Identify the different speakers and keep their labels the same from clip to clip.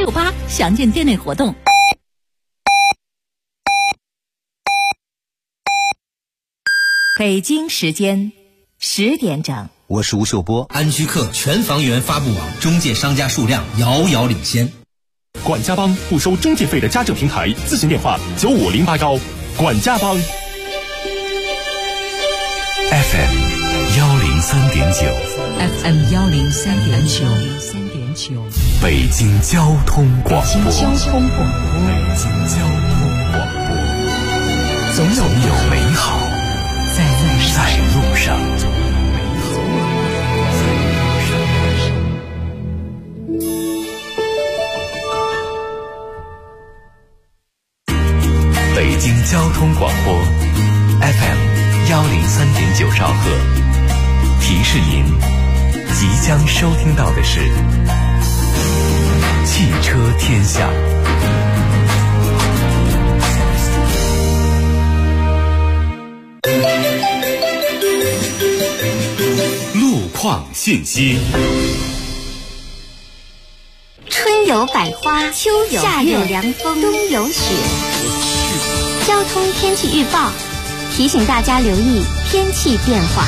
Speaker 1: 868，详见店内活动。北京时间10点整，
Speaker 2: 我是吴秀波。
Speaker 3: 安居客全房源发布网中介商家数量遥遥领先。
Speaker 4: 管家帮不收中介费的家政平台，咨询电话95081。管家帮。
Speaker 5: FM 103.9
Speaker 1: FM 103.9，
Speaker 5: 北京交通广播。
Speaker 1: 北京交通广播，总有美好在路上。
Speaker 5: 北京交通广播 FM 103.9兆赫，提示您即将收听到的是汽车天下。
Speaker 4: 路况信息。
Speaker 6: 春有百花，秋有夏有凉风，冬有雪。交通天气预报提醒大家留意天气变化。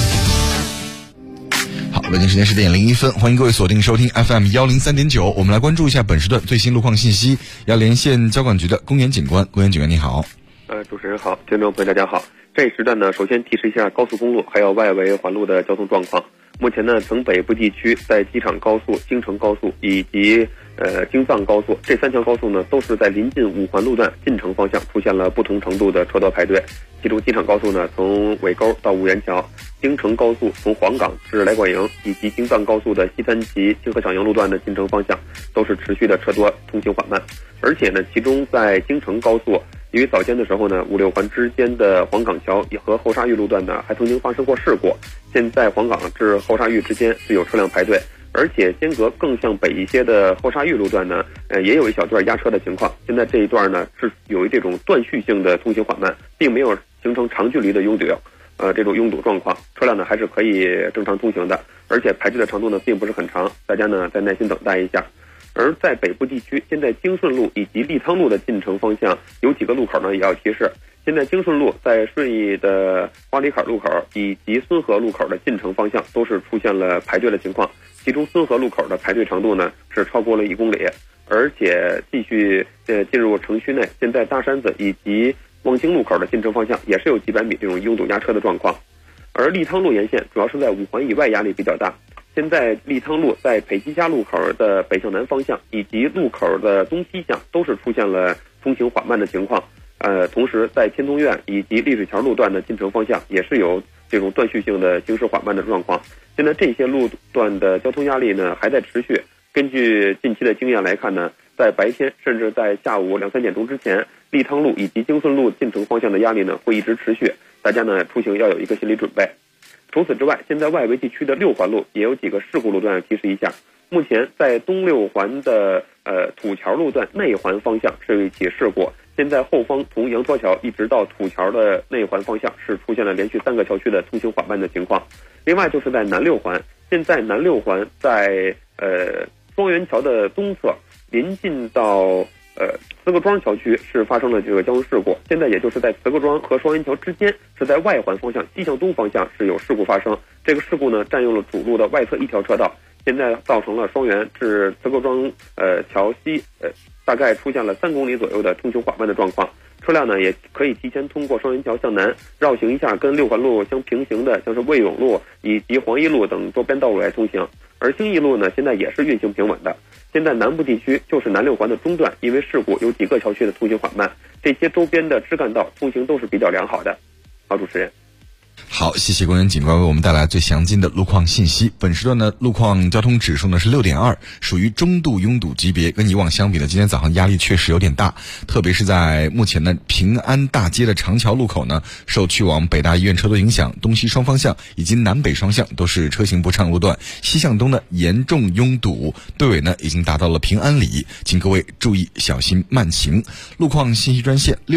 Speaker 7: 好，北京时间10点01分，欢迎各位锁定收听 FM 103.9。我们来关注一下本时段最新路况信息。要连线交管局的公园警官，公园警官你好。
Speaker 8: 主持人好，听众朋友大家好。这一时段呢，首先提示一下高速公路还有外围环路的交通状况。目前呢，城北部地区在机场高速、京承高速以及京藏高速这3条高速呢，都是在临近5环路段进城方向出现了不同程度的车道排队。其中机场高速呢，从尾沟到五元桥；京承高速从黄岗至来广营，以及京藏高速的西三旗、清河小营路段的进城方向都是持续的车多，通行缓慢。而且呢，其中在京承高速，因为早间的时候呢，5、6环之间的黄岗桥和后沙峪路段呢，还曾经发生过事故。现在黄岗至后沙峪之间是有车辆排队，而且间隔更向北一些的后沙峪路段呢，也有一小段压车的情况。现在这一段呢是有这种断续性的通行缓慢，并没有形成长距离的拥堵状况，车辆呢还是可以正常通行的，而且排队的长度呢并不是很长，大家呢再耐心等待一下。而在北部地区，现在京顺路以及利汤路的进城方向有几个路口呢也要提示。现在京顺路在顺义的花里坎路口以及孙河路口的进城方向都是出现了排队的情况，其中孙河路口的排队长度呢是超过了1公里，而且继续进入城区内。现在大山子以及望京路口的进城方向也是有几百米这种拥堵压车的状况。而利汤路沿线主要是在5环以外压力比较大。现在利汤路在北积家路口的北向南方向以及路口的东西向都是出现了通行缓慢的情况。同时在天通苑以及丽水桥路段的进城方向也是有这种断续性的行驶缓慢的状况。现在这些路段的交通压力呢还在持续。根据近期的经验来看呢，在白天甚至在下午2、3点钟之前，利汤路以及京顺路进城方向的压力呢会一直持续，大家呢出行要有一个心理准备。除此之外，现在外围地区的6环路也有几个事故路段要提示一下。目前在东6环的土桥路段内环方向是有一起事故，现在后方从羊驼桥一直到土桥的内环方向是出现了连续3个桥区的通行缓慢的情况。另外就是在南6环，现在南6环在双元桥的东侧临近到慈各庄桥区是发生了这个交通事故，现在也就是在慈各庄和双元桥之间，是在外环方向西向东方向是有事故发生。这个事故呢占用了主路的外侧1条车道，现在造成了双元至慈各庄桥西大概出现了3公里左右的通行缓慢的状况。车辆呢也可以提前通过双元桥向南绕行一下跟6环路相平行的像是卫永路以及黄一路等周边道路来通行。而兴义路呢现在也是运行平稳的。现在南部地区就是南6环的中段，因为事故有几个桥区的通行缓慢，这些周边的支干道通行都是比较良好的。好，主持人。
Speaker 7: 好，谢谢公园警官为我们带来最详尽的路况信息。本时段呢，路况交通指数呢是6.2，属于中度拥堵级别。跟以往相比呢，今天早上压力确实有点大，特别是在目前呢平安大街的长桥路口呢，受去往北大医院车多影响，东西双方向以及南北双向都是车行不畅路段，西向东呢严重拥堵，队尾呢已经达到了平安里，请各位注意小心慢行。路况信息专线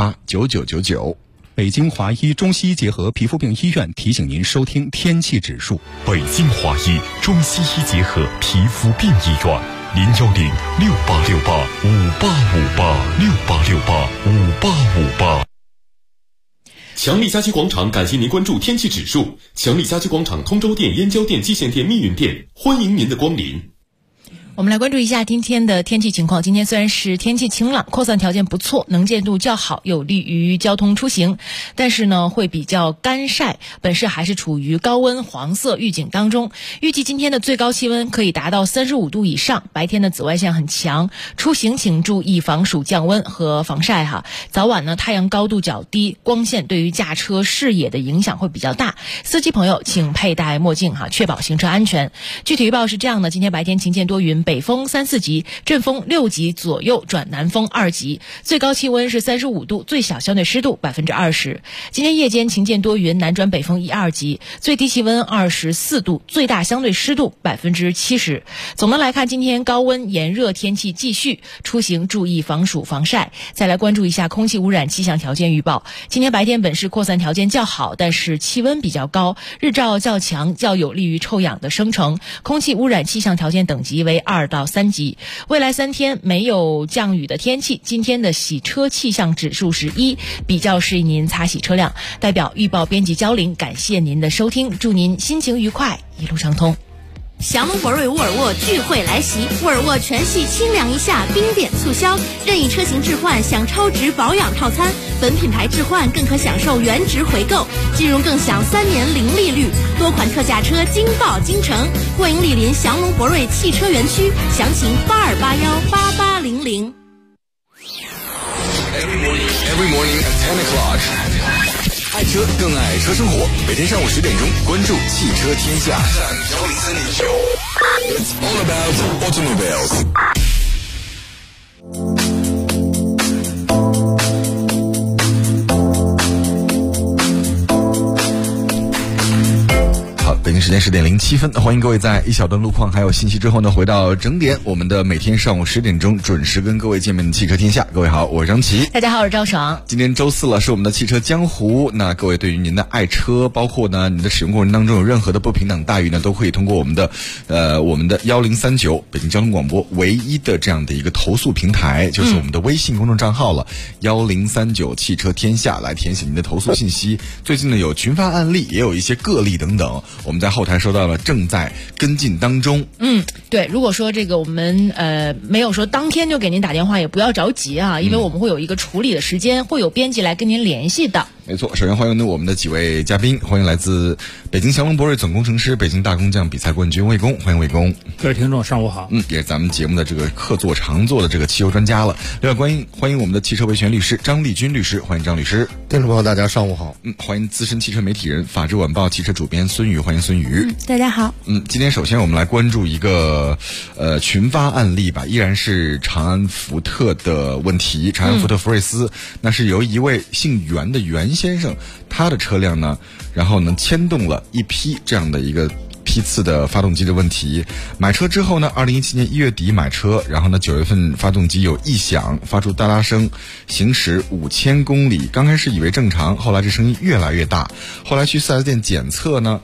Speaker 7: 65289999。
Speaker 4: 北京华医中西医结合皮肤病医院提醒您收听天气指数。
Speaker 5: 北京华医中西医结合皮肤病医院
Speaker 4: 01068685858586858强力家居广场感谢您关注天气指数。强力家居广场通州店、燕郊店、蓟县店、密云店，欢迎您的光临。
Speaker 2: 我们来关注一下今天的天气情况。今天虽然是天气晴朗，扩散条件不错，能见度较好，有利于交通出行，但是呢会比较干晒，本市还是处于高温黄色预警当中。预计今天的最高气温可以达到35度以上，白天的紫外线很强，出行请注意防暑降温和防晒哈。早晚呢太阳高度较低，光线对于驾车视野的影响会比较大，司机朋友请佩戴墨镜哈，确保行车安全。具体预报是这样的：今天白天晴间多云，北风3、4级，阵风6级左右转南风2级，最高气温是35度，最小相对湿度20%。今天夜间晴间多云，南转北风1、2级，最低气温24度，最大相对湿度70%。总的来看，今天高温炎热天气继续，出行注意防暑防晒。再来关注一下空气污染气象条件预报。今天白天本市扩散条件较好，但是气温比较高，日照较强，较有利于臭氧的生成，空气污染气象条件等级为2到3级。未来3天没有降雨的天气，今天的洗车气象指数是1，比较适宜您擦洗车辆。代表预报编辑焦玲，感谢您的收听，祝您心情愉快，一路畅通。
Speaker 9: 祥龙博瑞沃尔沃聚会来袭，沃尔沃全系清凉一夏冰点促销，任意车型置换享超值保养套餐，本品牌置换更可享受原值回购，金融更享3年零利率，多款特价车惊爆京城，欢迎莅临祥龙博瑞汽车园区，详情82818800。
Speaker 7: Every morning at 10 o'clock. 爱车更爱车生活，每天上午10点钟，关注汽车天下。It's all about automobiles. 北京时间10点07分，欢迎各位在一小段路况还有信息之后呢，回到整点，我们的每天上午10点钟准时跟各位见面的汽车天下。各位好，我是张琪。
Speaker 2: 大家好，我是赵爽。
Speaker 7: 今天周4了，是我们的汽车江湖。那各位对于您的爱车，包括呢你的使用过程当中有任何的不平等待遇呢，都可以通过我们的1039北京交通广播唯一的这样的一个投诉平台，就是我们的微信公众账号了，1039汽车天下，来填写您的投诉信息。最近呢有群发案例，也有一些个例等等，我们在后台收到了，正在跟进当中。
Speaker 2: 对，如果说这个我们没有说当天就给您打电话，也不要着急啊，因为我们会有一个处理的时间，会有编辑来跟您联系的。
Speaker 7: 没错，首先欢迎呢我们的几位嘉宾，欢迎来自北京祥龙博瑞总工程师、北京大工匠比赛冠军魏工，欢迎魏工。
Speaker 10: 各位听众上午好。
Speaker 7: 也是咱们节目的这个客座常做的这个汽油专家了。另外欢迎我们的汽车维权律师张立军律师，欢迎张律师。
Speaker 11: 听众朋友大家上午好。
Speaker 7: 欢迎资深汽车媒体人、法制晚报汽车主编孙宇，欢迎孙宇。
Speaker 12: 大家好。
Speaker 7: 今天首先我们来关注一个群发案例吧，依然是长安福特的问题。长安福特福睿斯，那是由一位姓袁的袁先生，他的车辆呢，然后呢牵动了一批这样的一个批次的发动机的问题。买车之后呢，2017年1月底买车，然后呢9月份发动机有异响，发出哒啦声，行驶5000公里，刚开始以为正常，后来这声音越来越大，后来去4S店检测呢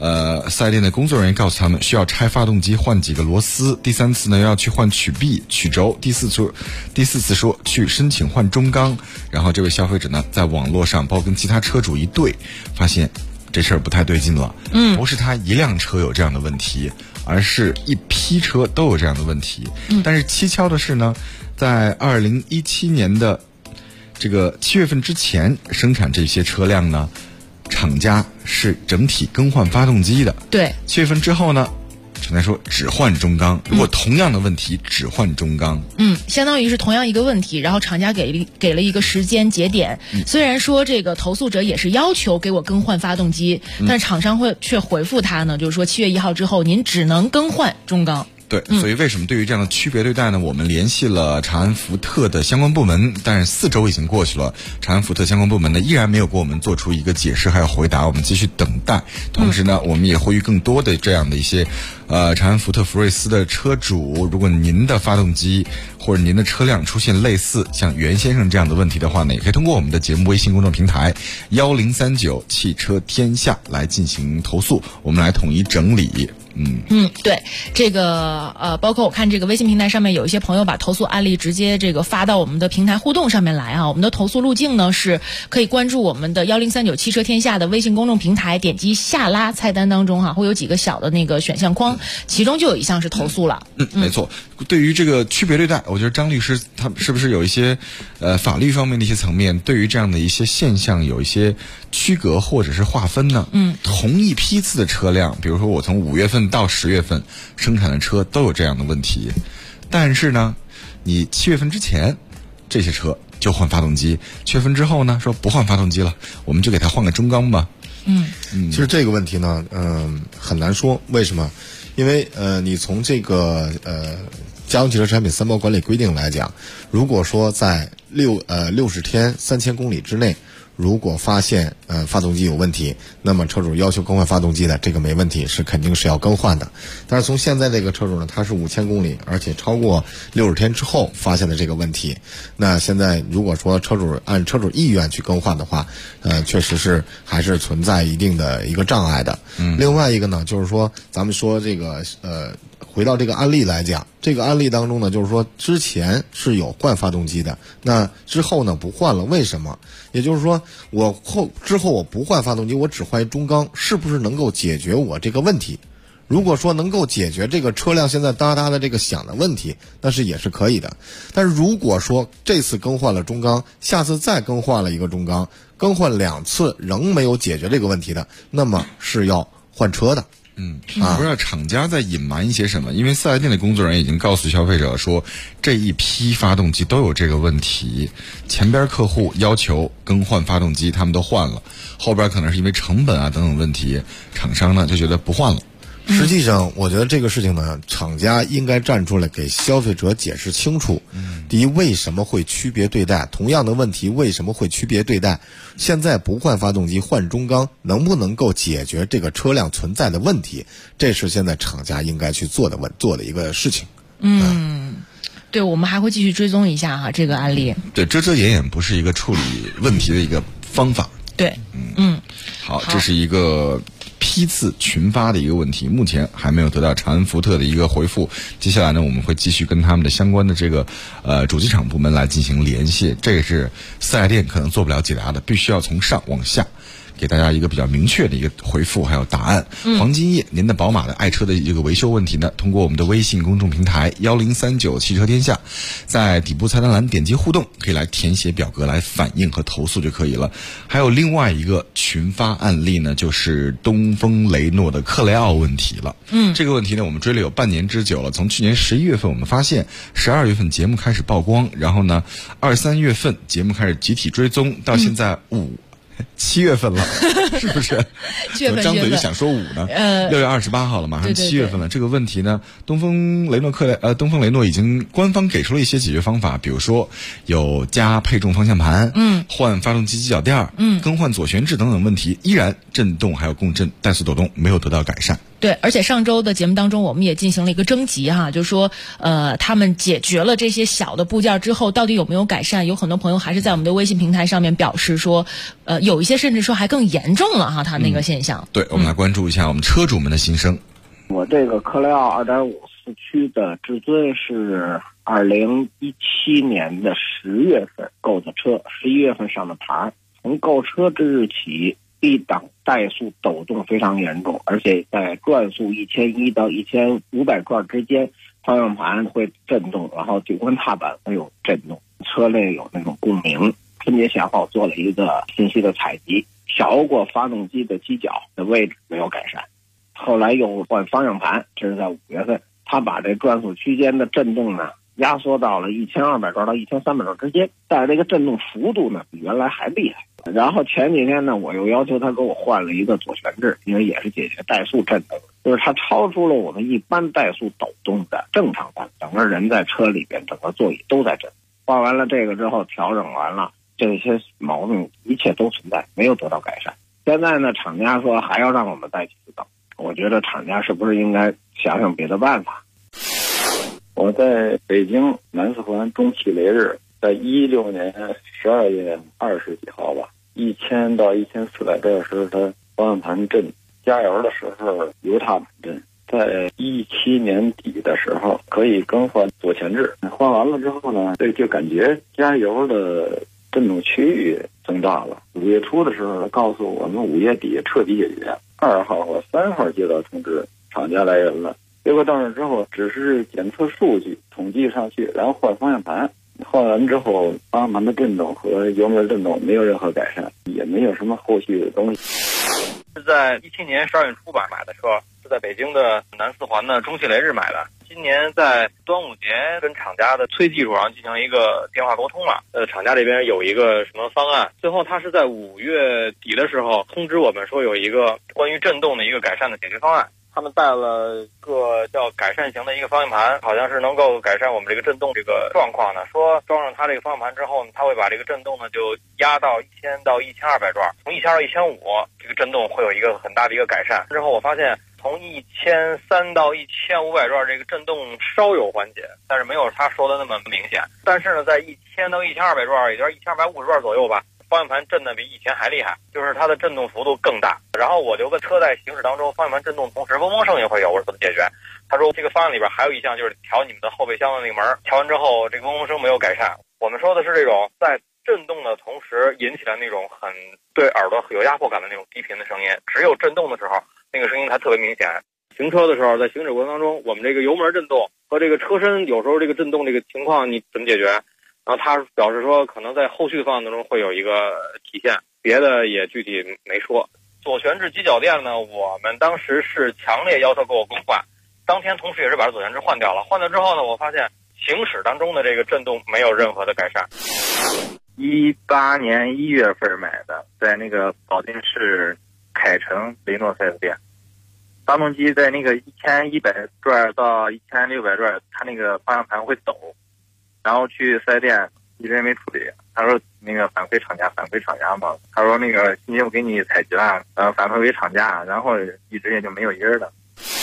Speaker 7: 4S店的工作人员告诉他们需要拆发动机换几个螺丝，第3次呢要去换曲臂曲轴，第4次说去申请换中缸，然后这位消费者呢在网络上包括跟其他车主一对，发现这事儿不太对劲了。不是他一辆车有这样的问题，而是一批车都有这样的问题。但是蹊跷的是呢，在2017年的这个7月份之前生产这些车辆呢，厂家是整体更换发动机的。
Speaker 2: 对
Speaker 7: ，7月份之后呢，厂家说只换中缸，如果同样的问题只换中缸。
Speaker 2: 相当于是同样一个问题，然后厂家给了一个时间节点。虽然说这个投诉者也是要求给我更换发动机，但厂商却回复他呢，就是说7月1号之后您只能更换中缸。
Speaker 7: 对，所以为什么对于这样的区别对待呢？我们联系了长安福特的相关部门，但是4周已经过去了，长安福特相关部门呢依然没有给我们做出一个解释还有回答，我们继续等待。同时呢，我们也呼吁更多的这样的一些长安福特福睿斯的车主，如果您的发动机或者您的车辆出现类似像袁先生这样的问题的话呢，也可以通过我们的节目微信公众平台1039汽车天下来进行投诉，我们来统一整理。
Speaker 2: 对，这个包括我看这个微信平台上面有一些朋友把投诉案例直接这个发到我们的平台互动上面来啊。我们的投诉路径呢是可以关注我们的1039汽车天下的微信公众平台，点击下拉菜单当中会有几个小的那个选项框，其中就有一项是投诉了。
Speaker 7: 没错。对于这个区别对待，我觉得张律师他是不是有一些法律方面的一些层面，对于这样的一些现象有一些区隔或者是划分呢？同一批次的车辆，比如说我从5月份到10月份生产的车都有这样的问题，但是呢，你7月份之前这些车就换发动机，7月份之后呢说不换发动机了，我们就给它换个中缸吧。
Speaker 10: 其实这个问题呢，很难说，为什么？因为你从这个家用汽车产品三包管理规定来讲，如果说在60天3000公里之内，如果发现发动机有问题，那么车主要求更换发动机的，这个没问题，是肯定是要更换的。但是从现在这个车主呢，他是5000公里，而且超过60天之后发现的这个问题，那现在如果说车主按车主意愿去更换的话，确实是还是存在一定的一个障碍的。另外一个呢，就是说咱们说这个回到这个案例来讲，这个案例当中呢，就是说之前是有换发动机的，那之后呢不换了，为什么？也就是说之后我不换发动机，我只换中缸，是不是能够解决我这个问题？如果说能够解决这个车辆现在哒哒的这个响的问题，那是也是可以的。但是如果说这次更换了中缸，下次再更换了一个中缸，更换2次仍没有解决这个问题的，那么是要换车的。
Speaker 7: 不知道厂家在隐瞒一些什么，因为四 S 店的工作人员已经告诉消费者说，这一批发动机都有这个问题，前边客户要求更换发动机，他们都换了，后边可能是因为成本等等问题，厂商呢就觉得不换了。
Speaker 10: 实际上我觉得这个事情呢，厂家应该站出来给消费者解释清楚。第一，为什么会区别对待？同样的问题为什么会区别对待？现在不换发动机换中缸，能不能够解决这个车辆存在的问题？这是现在厂家应该去做的一个事情。
Speaker 2: 对，我们还会继续追踪一下这个案例。
Speaker 7: 对，遮遮掩掩不是一个处理问题的一个方法。
Speaker 2: 对，
Speaker 7: 好，这是一个批次群发的一个问题，目前还没有得到长安福特的一个回复。接下来呢，我们会继续跟他们的相关的这个主机厂部门来进行联系，这个是四 S 店可能做不了解答的，必须要从上往下给大家一个比较明确的一个回复还有答案。黄金叶，您的宝马的爱车的一个维修问题呢，通过我们的微信公众平台1039汽车天下，在底部菜单栏点击互动，可以来填写表格来反映和投诉就可以了。还有另外一个群发案例呢，就是东风雷诺的克雷奥问题了。这个问题呢，我们追了有半年之久了。从去年11月份我们发现，12月份节目开始曝光，然后呢23月份节目开始集体追踪，到现在7月份了，是不是？我张嘴就想说5呢。6月28号了，马上7月份了。这个问题呢，东风雷诺已经官方给出了一些解决方法，比如说有加配重方向盘，换发动机机脚垫，更换左旋制等等问题，依然震动还有共振、怠速抖动没有得到改善。
Speaker 2: 对，而且上周的节目当中，我们也进行了一个征集就是说，他们解决了这些小的部件之后，到底有没有改善？有很多朋友还是在我们的微信平台上面表示说，有一些甚至说还更严重了他那个现象。
Speaker 7: 对，我们来关注一下我们车主们的心声。
Speaker 11: 我这个克雷奥2.5四驱的至尊是2017年的10月份购的车，11月份上的牌，从购车之日起，B 档怠速抖动非常严重，而且在转速1100到1500转之间，方向盘会震动，然后顶观踏板会有震动，车内有那种共鸣。春节前后做了一个信息的采集，调过发动机的机脚的位置没有改善，后来又换方向盘，这是在5月份，他把这转速区间的震动呢压缩到了1200转到1300转之间，但是这个震动幅度呢比原来还厉害。然后前几天呢，我又要求他给我换了一个左旋制，因为也是解决怠速震动，就是它超出了我们一般怠速抖动的正常范围，整个人在车里边，整个座椅都在震。换完了这个之后，调整完了，这些毛病一切都存在，没有得到改善。现在呢，厂家说还要让我们再去等，我觉得厂家是不是应该想想别的办法？
Speaker 12: 我在北京南四环中汽雷日，在16年12月20几号吧，1000到1400转的时候，它方向盘震；加油的时候油踏板震。 在17年底的时候可以更换左前置，换完了之后呢，就感觉加油的震动区域增大了。5月初的时候告诉我们5月底彻底解决，2号和3号接到通知，厂家来人了。结果到那之后只是检测数据统计上去，然后换方向盘，换完之后方向盘的震动和油门震动没有任何改善，也没有什么后续的东西。
Speaker 13: 是在17年12月初吧买的车，是在北京的南四环的中汽雷日买的。今年在端午节跟厂家的催技术上进行一个电话沟通了，厂家这边有一个什么方案，最后他是在5月底的时候通知我们说有一个关于震动的一个改善的解决方案。他们带了个叫改善型的一个方向盘，好像是能够改善我们这个震动这个状况的。说装上它这个方向盘之后呢，它会把这个震动呢就压到1000到1200转，从1000到1500，这个震动会有一个很大的一个改善。之后我发现从1300到1500转这个震动稍有缓解，但是没有他说的那么明显。但是呢，在1000到1200转，也就是1250转左右吧，方向盘震的比以前还厉害，就是它的震动幅度更大。然后我就问车在行驶当中方向盘震动同时嗡嗡声也会有，我说怎么解决？他说这个方案里边还有一项就是调你们的后备箱的那个门，调完之后这个嗡嗡声没有改善。我们说的是这种在震动的同时引起来那种很对耳朵有压迫感的那种低频的声音，只有震动的时候那个声音才特别明显。行车的时候在行驶过程当中，我们这个油门震动和这个车身有时候这个震动这个情况你怎么解决？然后他表示说可能在后续的方案当中会有一个体现，别的也具体没说。左前置机脚垫呢，我们当时是强烈要求给我更换，当天同时也是把左前置换掉了。换掉之后呢，我发现行驶当中的这个震动没有任何的改善。
Speaker 14: 18年1月份买的，在那个保定市凯城雷诺 4S 店，发动机在那个1100转到1600转，它那个方向盘会抖，然后去4S店一直没处理。他说那个反馈厂家嘛，他说那个信息我给你采集了，反馈给厂家，然后一直也就没有音儿了。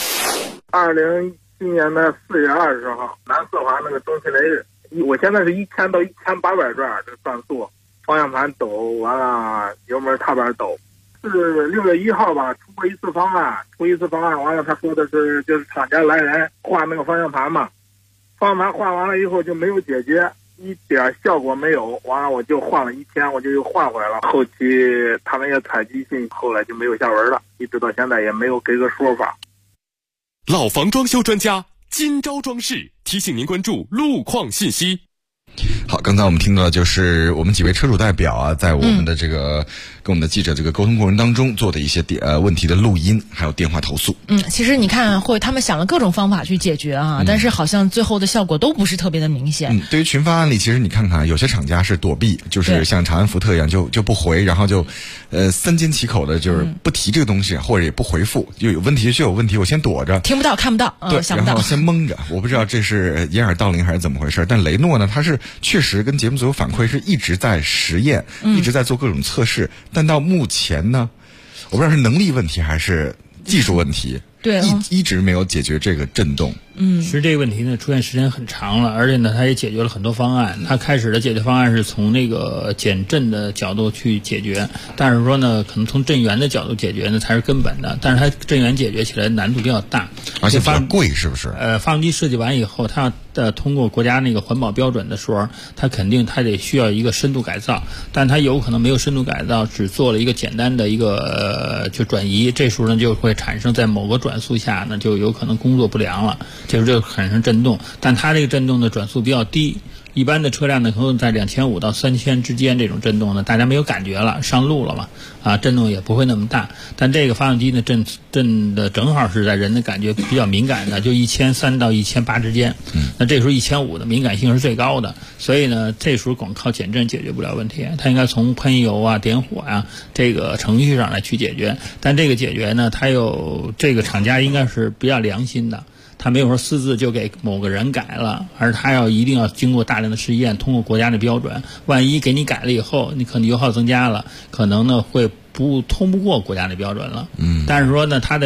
Speaker 15: 2017年的4月20号，南四环那个中汽雷日，我现在是1000到1800转这个转速，方向盘抖，完了油门踏板抖。是6月1号吧，出过一次方案，完了他说的是就是厂家来人换那个方向盘嘛，方向盘换完了以后就没有解决，一点效果没有，完了我就换了1000，我就又换回来了。后期他们也采集信，后来就没有下文了，一直到现在也没有给个说法。
Speaker 4: 老房装修专家金招装饰提醒您关注路况信息。
Speaker 7: 好，刚才我们听到的就是我们几位车主代表啊，在我们的这个跟我们的记者这个沟通过程当中做的一些问题的录音，还有电话投诉。
Speaker 2: 其实你看，他们想了各种方法去解决啊，但是好像最后的效果都不是特别的明显。
Speaker 7: 对于群发案例，其实你看看，有些厂家是躲避，就是像长安福特一样，就不回，然后就三缄其口的，就是不提这个东西，或者也不回复，就有问题就有问题，我先躲着，
Speaker 2: 听不到看不到，
Speaker 7: 对，
Speaker 2: 想不到，
Speaker 7: 然后先蒙着。我不知道这是掩耳盗铃还是怎么回事，但雷诺呢，它是确实跟节目组有反馈，是一直在实验，一直在做各种测试，但到目前呢，我不知道是能力问题还是技术问题，
Speaker 2: 对，
Speaker 7: 一直没有解决这个震动。
Speaker 16: 其实这个问题呢出现时间很长了，而且呢它也解决了很多方案。它开始的解决方案是从那个减震的角度去解决，但是说呢可能从震源的角度解决呢才是根本的，但是它震源解决起来难度比较大，
Speaker 7: 而且比较贵，是不是？
Speaker 16: 发动机设计完以后，它要通过国家那个环保标准的时候，它肯定它得需要一个深度改造，但它有可能没有深度改造，只做了一个简单的一个就转移，这时候呢就会产生在某个转速下呢就有可能工作不良了，就是这产生震动，但它这个震动的转速比较低。一般的车辆呢，可能在2500到3000之间，这种震动呢，大家没有感觉了，上路了嘛，震动也不会那么大。但这个发动机呢，震的正好是在人的感觉比较敏感的，就1300到1800之间。那这时候1500的敏感性是最高的，所以呢，这时候光靠减震解决不了问题，它应该从喷油啊、点火啊这个程序上来去解决。但这个解决呢，它有这个厂家应该是比较良心的。他没有说私自就给某个人改了，而他一定要经过大量的试验，通过国家的标准，万一给你改了以后，你可能油耗增加了，可能呢会通不过国家的标准了。但是说呢，他的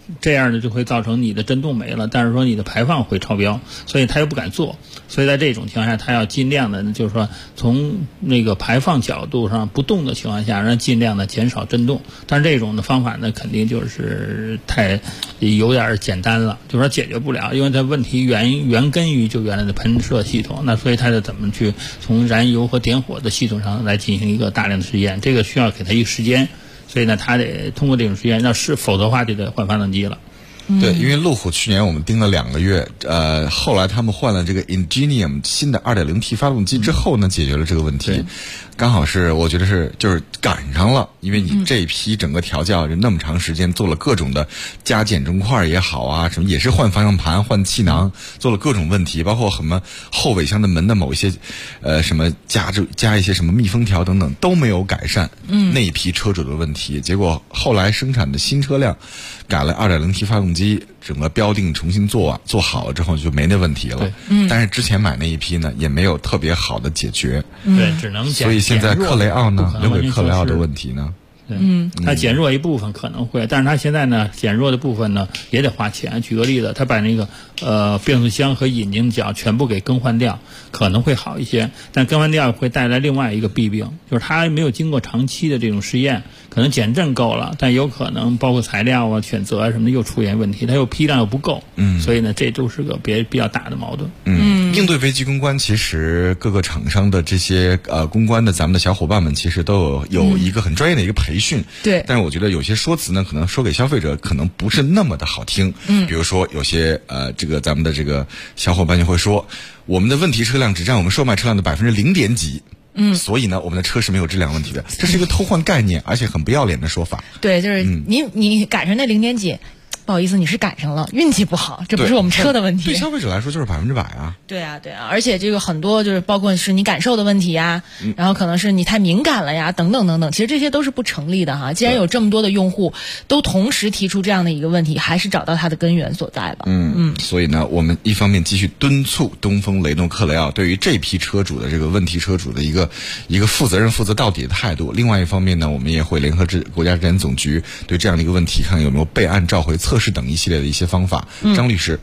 Speaker 16: 这样呢就会造成你的震动没了，但是说你的排放会超标，所以他又不敢做。所以在这种情况下，他要尽量的，就是说从那个排放角度上不动的情况下，让尽量的减少震动。但是这种的方法呢，肯定就是太有点简单了，就是说解决不了，因为它问题原根于就原来的喷射系统。那所以它得怎么去从燃油和点火的系统上来进行一个大量的实验，这个需要给它一个时间。所以呢，他得通过这种实验，否则的话就得换发动机了。
Speaker 7: 对，因为路虎去年我们盯了2个月，后来他们换了这个 Ingenium 新的 2.0T 发动机之后呢，解决了这个问题。刚好是我觉得就是赶上了，因为你这一批整个调教那么长时间，做了各种的加减中块也好啊，什么也是换方向盘、换气囊，做了各种问题，包括什么后尾箱的门的某一些什么加一些什么密封条等等都没有改善。那一批车主的问题，结果后来生产的新车辆改了 2.0T 发动机，整个标定重新做好了之后就没那问题了。但是之前买那一批呢，也没有特别好的解决。
Speaker 16: 对，只能
Speaker 7: 所以现在克雷奥呢，留给克雷奥的问题呢，
Speaker 16: 它减弱一部分可能会，但是它现在呢，减弱的部分呢也得花钱。举个例子，它把那个变速箱和引擎角全部给更换掉，可能会好一些，但更换掉会带来另外一个弊病，就是它没有经过长期的这种试验，可能减震够了，但有可能包括材料啊、选择啊什么的又出现问题，它又批量又不够。所以呢，这都是个比较大的矛盾。
Speaker 7: 应对危机公关，其实各个厂商的这些公关的咱们的小伙伴们，其实都有一个很专业的一个培训。
Speaker 2: 对，
Speaker 7: 但是我觉得有些说辞呢，可能说给消费者可能不是那么的好听。比如说有些这个咱们的这个小伙伴就会说，我们的问题车辆只占我们售卖车辆的0.点几。所以呢，我们的车是没有质量问题的，这是一个偷换概念，而且很不要脸的说法。
Speaker 2: 对，就是你赶上那0点几。不好意思，你是赶上了，运气不好，这不是我们车的问题。
Speaker 7: 对消费者来说就是100%啊。
Speaker 2: 对啊，而且这个很多就是包括是你感受的问题呀，然后可能是你太敏感了呀，等等等等，其实这些都是不成立的哈。既然有这么多的用户都同时提出这样的一个问题，还是找到它的根源所在吧。
Speaker 7: 所以呢，我们一方面继续敦促东风雷诺克雷奥对于这批车主的这个问题车主的一个负责任、负责到底的态度。另外一方面呢，我们也会联合国家质检总局对这样的一个问题，看有没有备案召回测试等一系列的一些方法。张律师，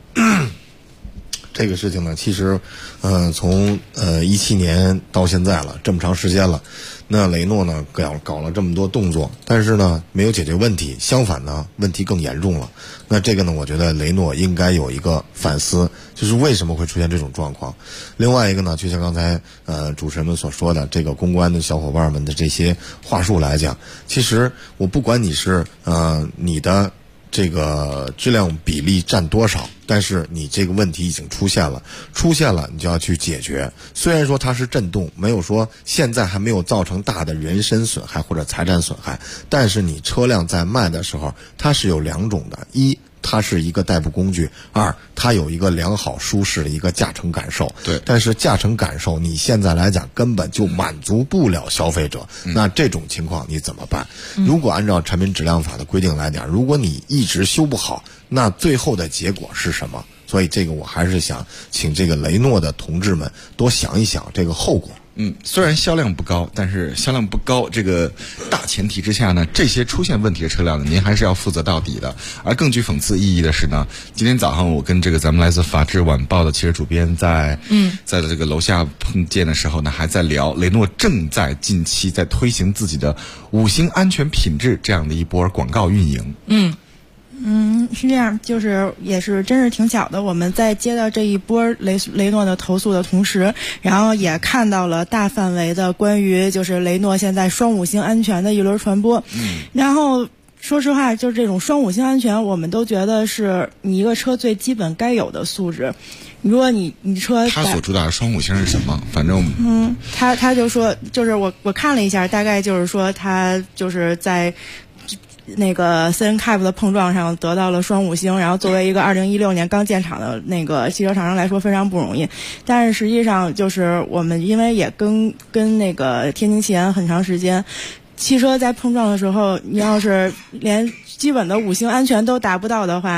Speaker 10: 这个事情呢，其实，从17年到现在了，这么长时间了，那雷诺呢搞了这么多动作，但是呢没有解决问题，相反呢问题更严重了。那这个呢，我觉得雷诺应该有一个反思，就是为什么会出现这种状况。另外一个呢，就像刚才主持人们所说的，这个公关的小伙伴们的这些话术来讲，其实我不管你是你的这个质量比例占多少，但是你这个问题已经出现了，你就要去解决。虽然说它是震动，没有说现在还没有造成大的人身损害或者财产损害，但是你车辆在卖的时候，它是有2种的：一，它是一个代步工具；二，它有一个良好舒适的一个驾乘感受。
Speaker 7: 对，
Speaker 10: 但是驾乘感受你现在来讲根本就满足不了消费者。那这种情况你怎么办？如果按照产品质量法的规定来讲，如果你一直修不好，那最后的结果是什么？所以这个我还是想请这个雷诺的同志们多想一想这个后果。
Speaker 7: 虽然销量不高，但是销量不高这个大前提之下呢，这些出现问题的车辆呢，您还是要负责到底的。而更具讽刺意义的是呢，今天早上我跟这个咱们来自法制晚报的汽车主编在这个楼下碰见的时候呢，还在聊雷诺正在近期在推行自己的5星安全品质这样的一波广告运营。
Speaker 17: 是这样，就是也是真是挺巧的。我们在接到这一波雷诺的投诉的同时，然后也看到了大范围的关于就是雷诺现在双5星安全的一轮传播。然后说实话，就是这种双5星安全，我们都觉得是你一个车最基本该有的素质。如果你车
Speaker 7: 他所主打的双5星是什么？反正
Speaker 17: 他就说，就是我看了一下，大概就是说他就是在那个CNCAP 的碰撞上得到了双5星，然后作为一个2016年刚建厂的那个汽车厂商来说非常不容易。但是实际上就是我们因为也跟那个天津汽研很长时间，汽车在碰撞的时候，你要是连基本的5星安全都达不到的话，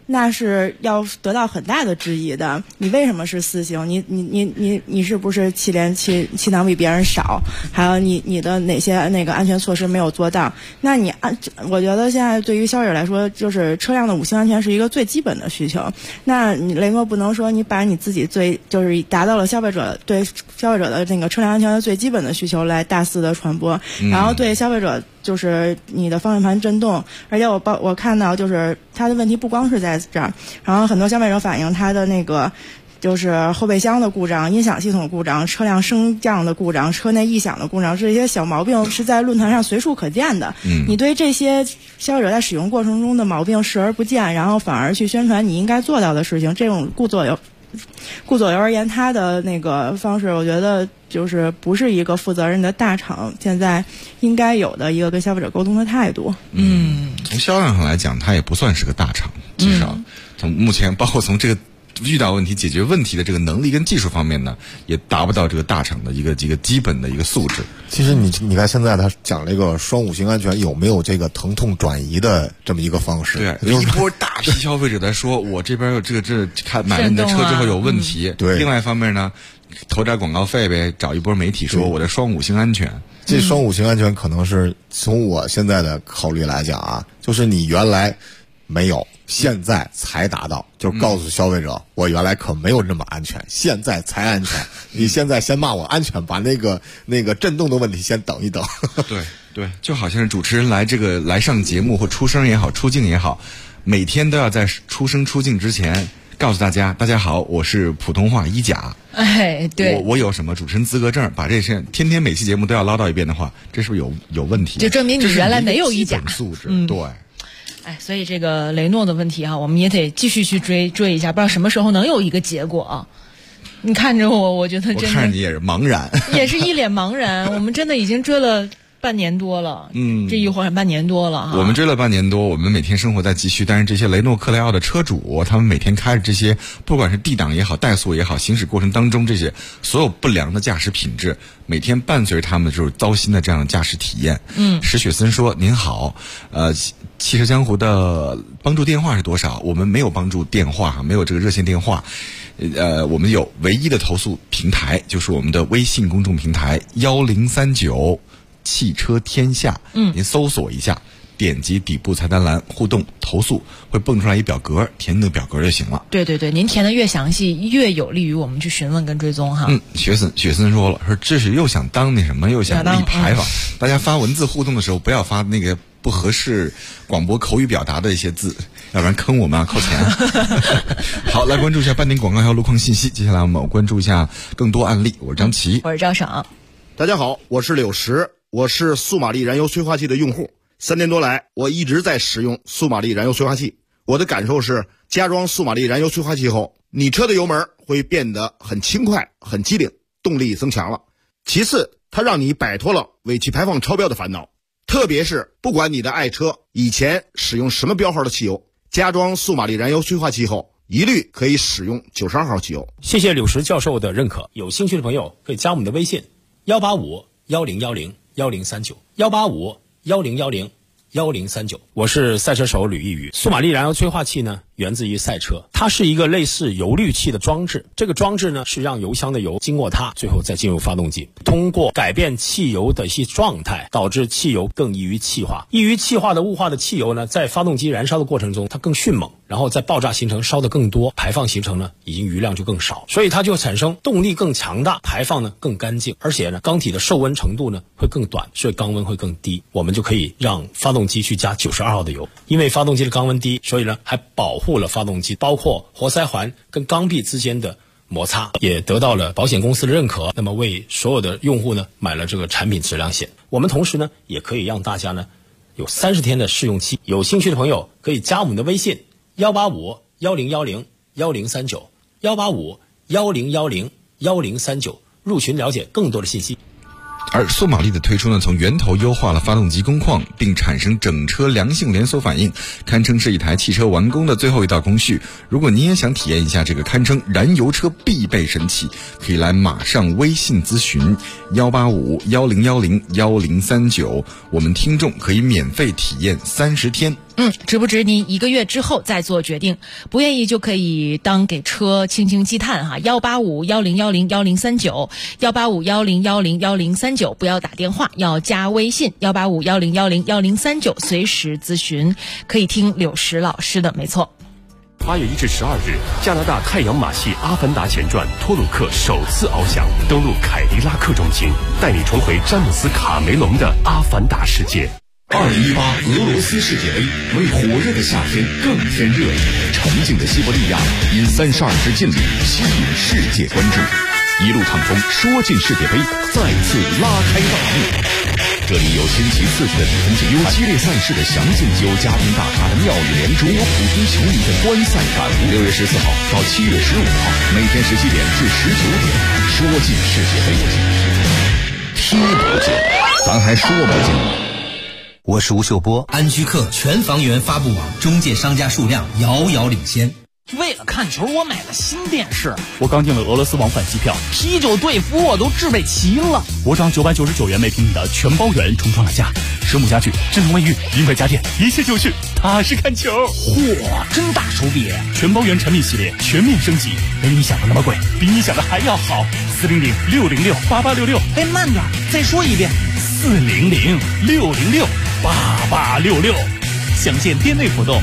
Speaker 17: 那是要得到很大的质疑的。你为什么是4星？你是不是气囊比别人少？还有你的哪些那个安全措施没有做到？那我觉得现在对于消费者来说，就是车辆的5星安全是一个最基本的需求。那你雷诺不能说你把你自己就是达到了消费者的那个车辆安全的最基本的需求来大肆的传播，然后对消费者就是你的方向盘震动，而且我看到就是它的问题不光是在这儿，然后很多消费者反映它的那个就是后备箱的故障、音响系统故障、车辆升降的故障、车内异响的故障，这些小毛病是在论坛上随处可见的。你对这些消费者在使用过程中的毛病视而不见，然后反而去宣传你应该做到的事情，这种顾左右而言他的那个方式，我觉得就是不是一个负责任的大厂现在应该有的一个跟消费者沟通的态度。
Speaker 7: 从销量上来讲，它也不算是个大厂，至少从目前，包括从这个遇到问题解决问题的这个能力跟技术方面呢，也达不到这个大厂的一个基本的一个素质。
Speaker 10: 其实你看现在他讲这个双5星安全有没有这个疼痛转移的这么一个方式？
Speaker 7: 对，一波大批消费者在说我这边有这看买了你的车之后有问题。对，另外一方面呢，投点广告费呗，找一波媒体说我的双5星安全。
Speaker 10: 这双5星安全可能是从我现在的考虑来讲啊，就是你原来没有，现在才达到，就是告诉消费者，我原来可没有这么安全，现在才安全。你现在先骂我安全，把那个震动的问题先等一等。
Speaker 7: 对，就好像是主持人来上节目或出声也好，出镜也好，每天都要在出声出镜之前告诉大家好，我是普通话1甲。
Speaker 2: 哎，对，
Speaker 7: 我有什么主持人资格证，把这些天天每期节目都要唠叨一遍的话，这是不是有问题？
Speaker 2: 就证明你原来没有1甲
Speaker 7: 素质。对。
Speaker 2: 所以这个雷诺的问题我们也得继续去追一下，不知道什么时候能有一个结果啊。你看着我觉得真的，
Speaker 7: 我看着你也是茫然，
Speaker 2: 也是一脸茫然。我们真的已经追了半年多了，这一会儿半年多了哈。
Speaker 7: 我们追了半年多，我们每天生活在急需，但是这些雷诺克莱奥的车主，他们每天开着这些，不管是 D 档也好，怠速也好，行驶过程当中这些所有不良的驾驶品质，每天伴随着他们就是糟心的这样的驾驶体验。石雪森说：“您好，汽车江湖的帮助电话是多少？我们没有帮助电话，没有这个热线电话。我们有唯一的投诉平台，就是我们的微信公众平台1039汽车天下。您搜索一下，点击底部菜单栏互动投诉，会蹦出来一表格，填那个表格就行了。
Speaker 2: 对，您填的越详细，越有利于我们去询问跟追踪哈。
Speaker 7: 雪森说了，说这是又想当那什么，又想立牌坊。大家发文字互动的时候，不要发那个不合适广播口语表达的一些字，要不然坑我们扣钱。好，来关注一下半点广告还有路况信息。接下来我们关注一下更多案例。我是张琪，
Speaker 2: 我是赵爽。
Speaker 18: 大家好，我是柳石，我是速马力燃油催化器的用户。3年多来，我一直在使用速马力燃油催化器。我的感受是，加装速马力燃油催化器后，你车的油门会变得很轻快、很机灵，动力增强了。其次，它让你摆脱了尾气排放超标的烦恼。特别是不管你的爱车以前使用什么标号的汽油，加装速马力燃油催化器后，一律可以使用92号汽油。
Speaker 19: 谢谢柳石教授的认可，有兴趣的朋友可以加我们的微信185-1010-1039，185-1010-1039。我是赛车手吕一宇。速马力燃油催化器呢，源自于赛车，它是一个类似油滤器的装置。这个装置呢，是让油箱的油经过它，最后再进入发动机，通过改变汽油的一些状态，导致汽油更易于气化。易于气化的雾化的汽油呢，在发动机燃烧的过程中，它更迅猛，然后在爆炸形成烧得更多，排放形成呢，已经余量就更少，所以它就产生动力更强大，排放呢更干净，而且呢，缸体的受温程度呢会更短，所以缸温会更低。我们就可以让发动机去加92号的油，因为发动机的缸温低，所以呢还保护了发动机，包括活塞环跟缸壁之间的摩擦，也得到了保险公司的认可。那么为所有的用户呢买了这个产品质量险。我们同时呢也可以让大家呢有30天的试用期。有兴趣的朋友可以加我们的微信185-1010-1039，185-1010-1039，入群了解更多的信息。
Speaker 7: 而索马利的推出呢，从源头优化了发动机工况，并产生整车良性连锁反应，堪称是一台汽车完工的最后一道工序。如果你也想体验一下这个堪称燃油车必备神器，可以来马上微信咨询185-1010-1039，我们听众可以免费体验30天。
Speaker 2: 值不值你1个月之后再做决定，不愿意就可以当给车轻轻积碳哈。185-1010-1039 185-1010-1039，不要打电话，要加微信185-1010-1039，随时咨询，可以听柳石老师的，没错。
Speaker 20: 8月1至12日，加拿大太阳马戏《阿凡达前传》托鲁克首次翱翔，登陆凯迪拉克中心，带你重回詹姆斯·卡梅隆的阿凡达世界。
Speaker 4: 2018俄罗斯世界杯为火热的夏天更添热议，沉静的西伯利亚因32支劲旅吸引世界关注，一路畅通说进世界杯，再次拉开大幕。这里有星期4时的比分景，有激烈赛事的详尽，有家庭大咖的妙语连珠，有普通球迷的观赛感悟。6月14号到7月15号，每天17点至19点，说进世界杯，踢不进，咱还说不进。
Speaker 3: 我是吴秀波，安居客全房源发布网中介商家数量遥遥领先。
Speaker 21: 为了看球，我买了新电视。我刚订了俄罗斯往返机票，啤酒队服我都置备齐了。我涨999元每平米的全包圆重创了价，蛇母家具、智能卫浴、银块家电，一切就绪，踏实看球。嚯，真大手笔！全包圆产品系列全面升级，没你想的那么贵，比你想的还要好。400-606-8866。哎，慢点，再说一遍。400-606-8866，详见店内活动。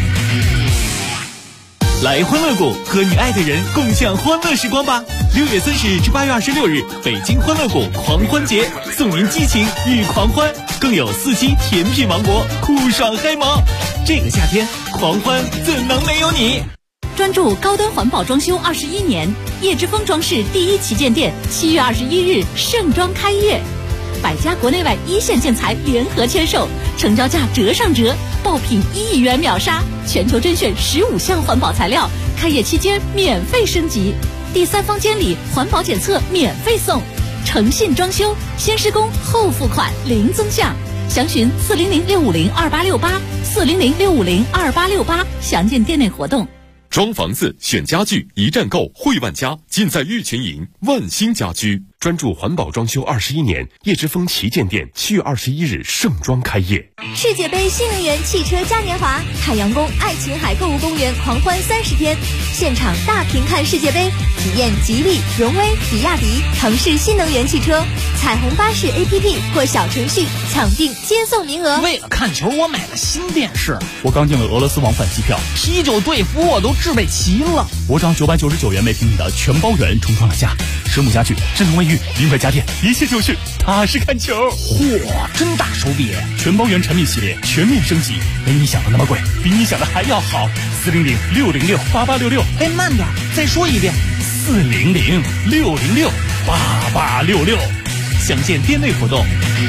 Speaker 21: 来欢乐谷，和你爱的人共享欢乐时光吧！6月30日至8月26日，北京欢乐谷狂欢节，送您激情与狂欢，更有4期甜品王国，酷爽嗨萌。这个夏天，狂欢怎能没有你？
Speaker 9: 专注高端环保装修21年，叶之峰装饰第1旗舰店7月21日盛装开业。100家国内外一线建材联合签售，成交价折上折，爆品1亿元秒杀，全球甄选15项环保材料，开业期间免费升级，第3方监理环保检测免费送，诚信装修，先施工后付款零增项，详询400-650-2868 400-650-2868，详见店内活动。
Speaker 4: 装房子选家具，一站购汇万家，尽在玉群营万兴家居。专注环保装修21年，叶之峰旗舰店7月21日盛装开业。
Speaker 22: 世界杯新能源汽车嘉年华，太阳宫爱琴海购物公园狂欢30天，现场大屏看世界杯，体验吉利、荣威、比亚迪、腾势新能源汽车，彩虹巴士 APP 或小程序抢订接送名额。
Speaker 21: 为了看球，我买了新电视。我刚订了俄罗斯往返机票，啤酒队服我都置备齐了。我涨999元每平米的全包圆重创了价，蛇母家具、智能卫浴、银块家电，一切就绪，踏实看球。嚯，真大手笔！全包圆产品系列全面升级，没你想的那么贵，比你想的还要好。400-606-8866。哎，慢点，再说一遍。400-606-8866，详见店内活动。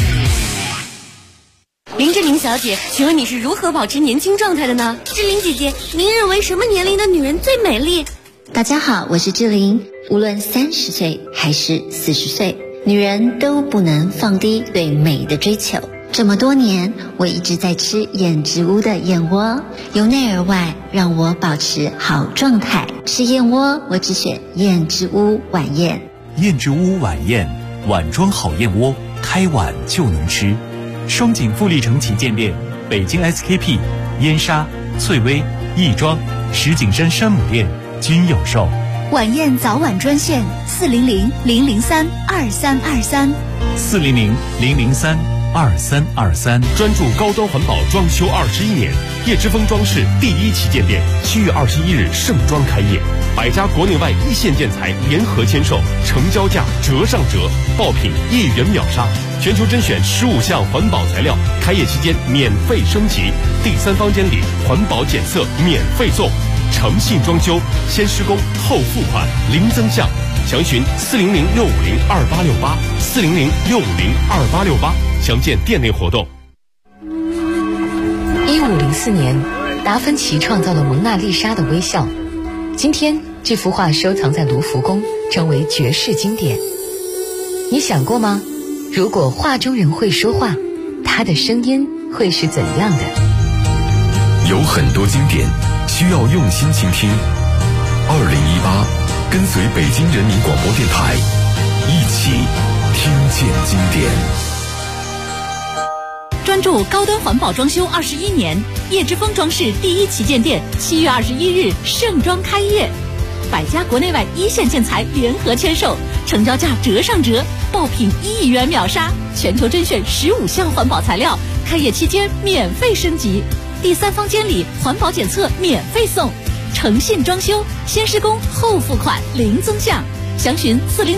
Speaker 22: 林志玲小姐，请问你是如何保持年轻状态的呢？志玲姐姐，您认为什么年龄的女人最美丽？
Speaker 23: 大家好，我是志玲。无论30岁还是40岁，女人都不能放低对美的追求。这么多年，我一直在吃燕之屋的燕窝，由内而外让我保持好状态。吃燕窝，我只选燕之屋晚宴。
Speaker 24: 燕之屋晚宴，碗装好燕窝，开碗就能吃。双井富力城旗舰店、北京 SKP、燕莎、翠微、亦庄、石景山山姆店均有售。
Speaker 22: 晚宴早晚专线400-003-2323
Speaker 24: 400-003-2323。
Speaker 4: 专注高端环保装修21年，叶之峰装饰第1旗舰店7月21日盛装开业，100家国内外一线建材联合签售，成交价折上折，爆品1亿元秒杀，全球甄选15项环保材料，开业期间免费升级，第3方监理环保检测免费送，诚信装修，先施工后付款零增项，详询400-650-2868 400-650-2868，详见店内活动。
Speaker 25: 1504年，达芬奇创造了蒙娜丽莎的微笑。今天，这幅画收藏在卢浮宫，成为绝世经典。你想过吗？ 如果画中人会说话，他的声音会是怎样的？
Speaker 20: 有很多经典需要用心倾听。2018，跟随北京人民广播电台，一起听见经典。
Speaker 9: 专注高端环保装修21年，叶之峰装饰第一旗舰店7月21日盛装开业，100家国内外一线建材联合签售，成交价折上折，爆品1亿元秒杀，全球甄选15项环保材料，开业期间免费升级，第三方监理环保检测免费送，诚信装修，先施工后付款零增项，详询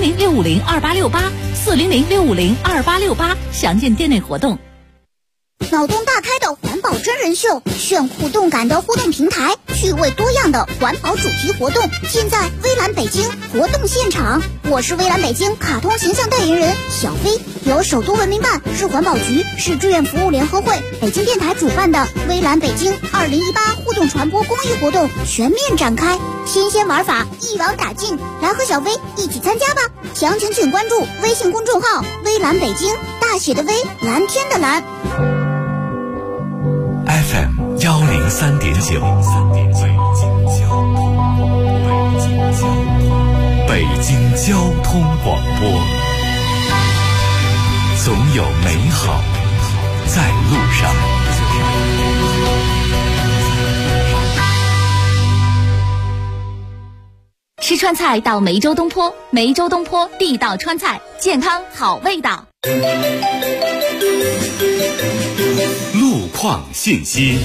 Speaker 9: 400-650-2868，400-650-2868，详见店内活动。
Speaker 1: 脑洞大开的环保真人秀，炫酷动感的互动平台，趣味多样的环保主题活动，尽在微蓝北京活动现场。我是微蓝北京卡通形象代言人小飞，由首都文明办、市环保局、市志愿服务联合会、北京电台主办的微蓝北京2018互动传播公益活动全面展开，新鲜玩法一网打尽，来和小飞一起参加吧！详情请关注微信公众号微蓝北京，大写的微，蓝天的蓝。
Speaker 24: FM 103.9，北京交通广播，总有美好在路上。
Speaker 9: 吃川菜到梅州东坡，梅州东坡地道川菜，健康好味道。
Speaker 20: 路况信息。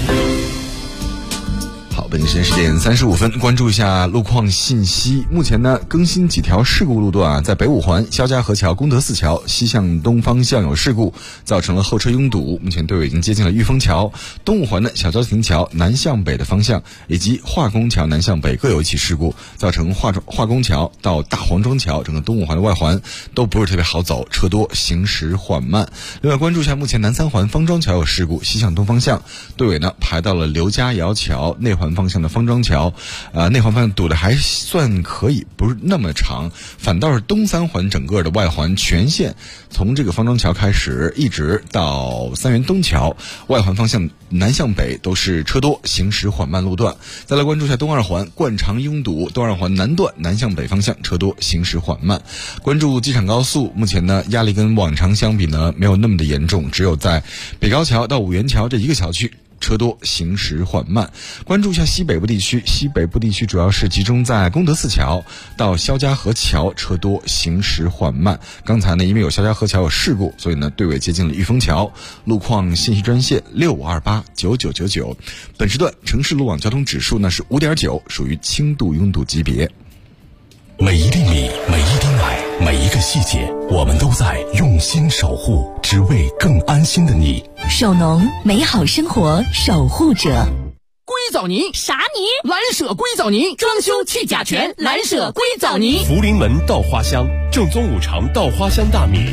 Speaker 7: 好，本时间10点35分，关注一下路况信息。目前呢，更新几条事故路段啊，在北五环肖家河桥、功德寺桥西向东方向有事故，造成了后车拥堵。目前队伍已经接近了玉峰桥。东五环的小昭亭桥南向北的方向以及化工桥南向北各有一起事故，造成化工桥到大黄庄桥整个东五环的外环都不是特别好走，车多，行驶缓慢。另外关注一下，目前南三环方庄桥有事故，西向东方向队尾呢排到了刘家窑桥内环方向的方庄桥，内环方向堵的还算可以，不是那么长，反倒是东三环整个的外环全线从这个方庄桥开始一直到三元东桥外环方向南向北都是车多，行驶缓慢路段。再来关注一下东二环惯常拥堵，东二环南段南向北方向车多，行驶缓慢。关注机场高速，目前呢压力跟往常相比呢没有那么的严重，只有在北高桥到五元桥这一个小区车多，行驶缓慢。关注一下西北部地区，西北部地区主要是集中在功德寺桥到肖家河桥，车多，行驶缓慢。刚才呢因为有肖家河桥有事故，所以呢队尾接近了玉峰桥。路况信息专线65289999。本时段城市路网交通指数呢是5.9，属于轻度拥堵级别。
Speaker 20: 每一粒米，每一滴奶，每一个细节，我们都在用心守护，只为更安心的你。
Speaker 9: 手农，美好生活守护者。
Speaker 5: 硅藻泥
Speaker 9: 啥泥？
Speaker 5: 蓝舍硅藻泥，装修去甲醛，蓝舍硅藻泥。
Speaker 20: 福临门稻花香，正宗五常稻花香大米。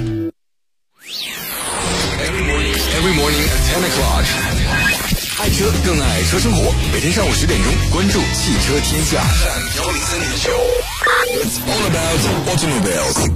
Speaker 7: Every morning at 10 o'clock， 爱车更爱车生活。每天上午10点钟，关注汽车天下。It's all about automobiles。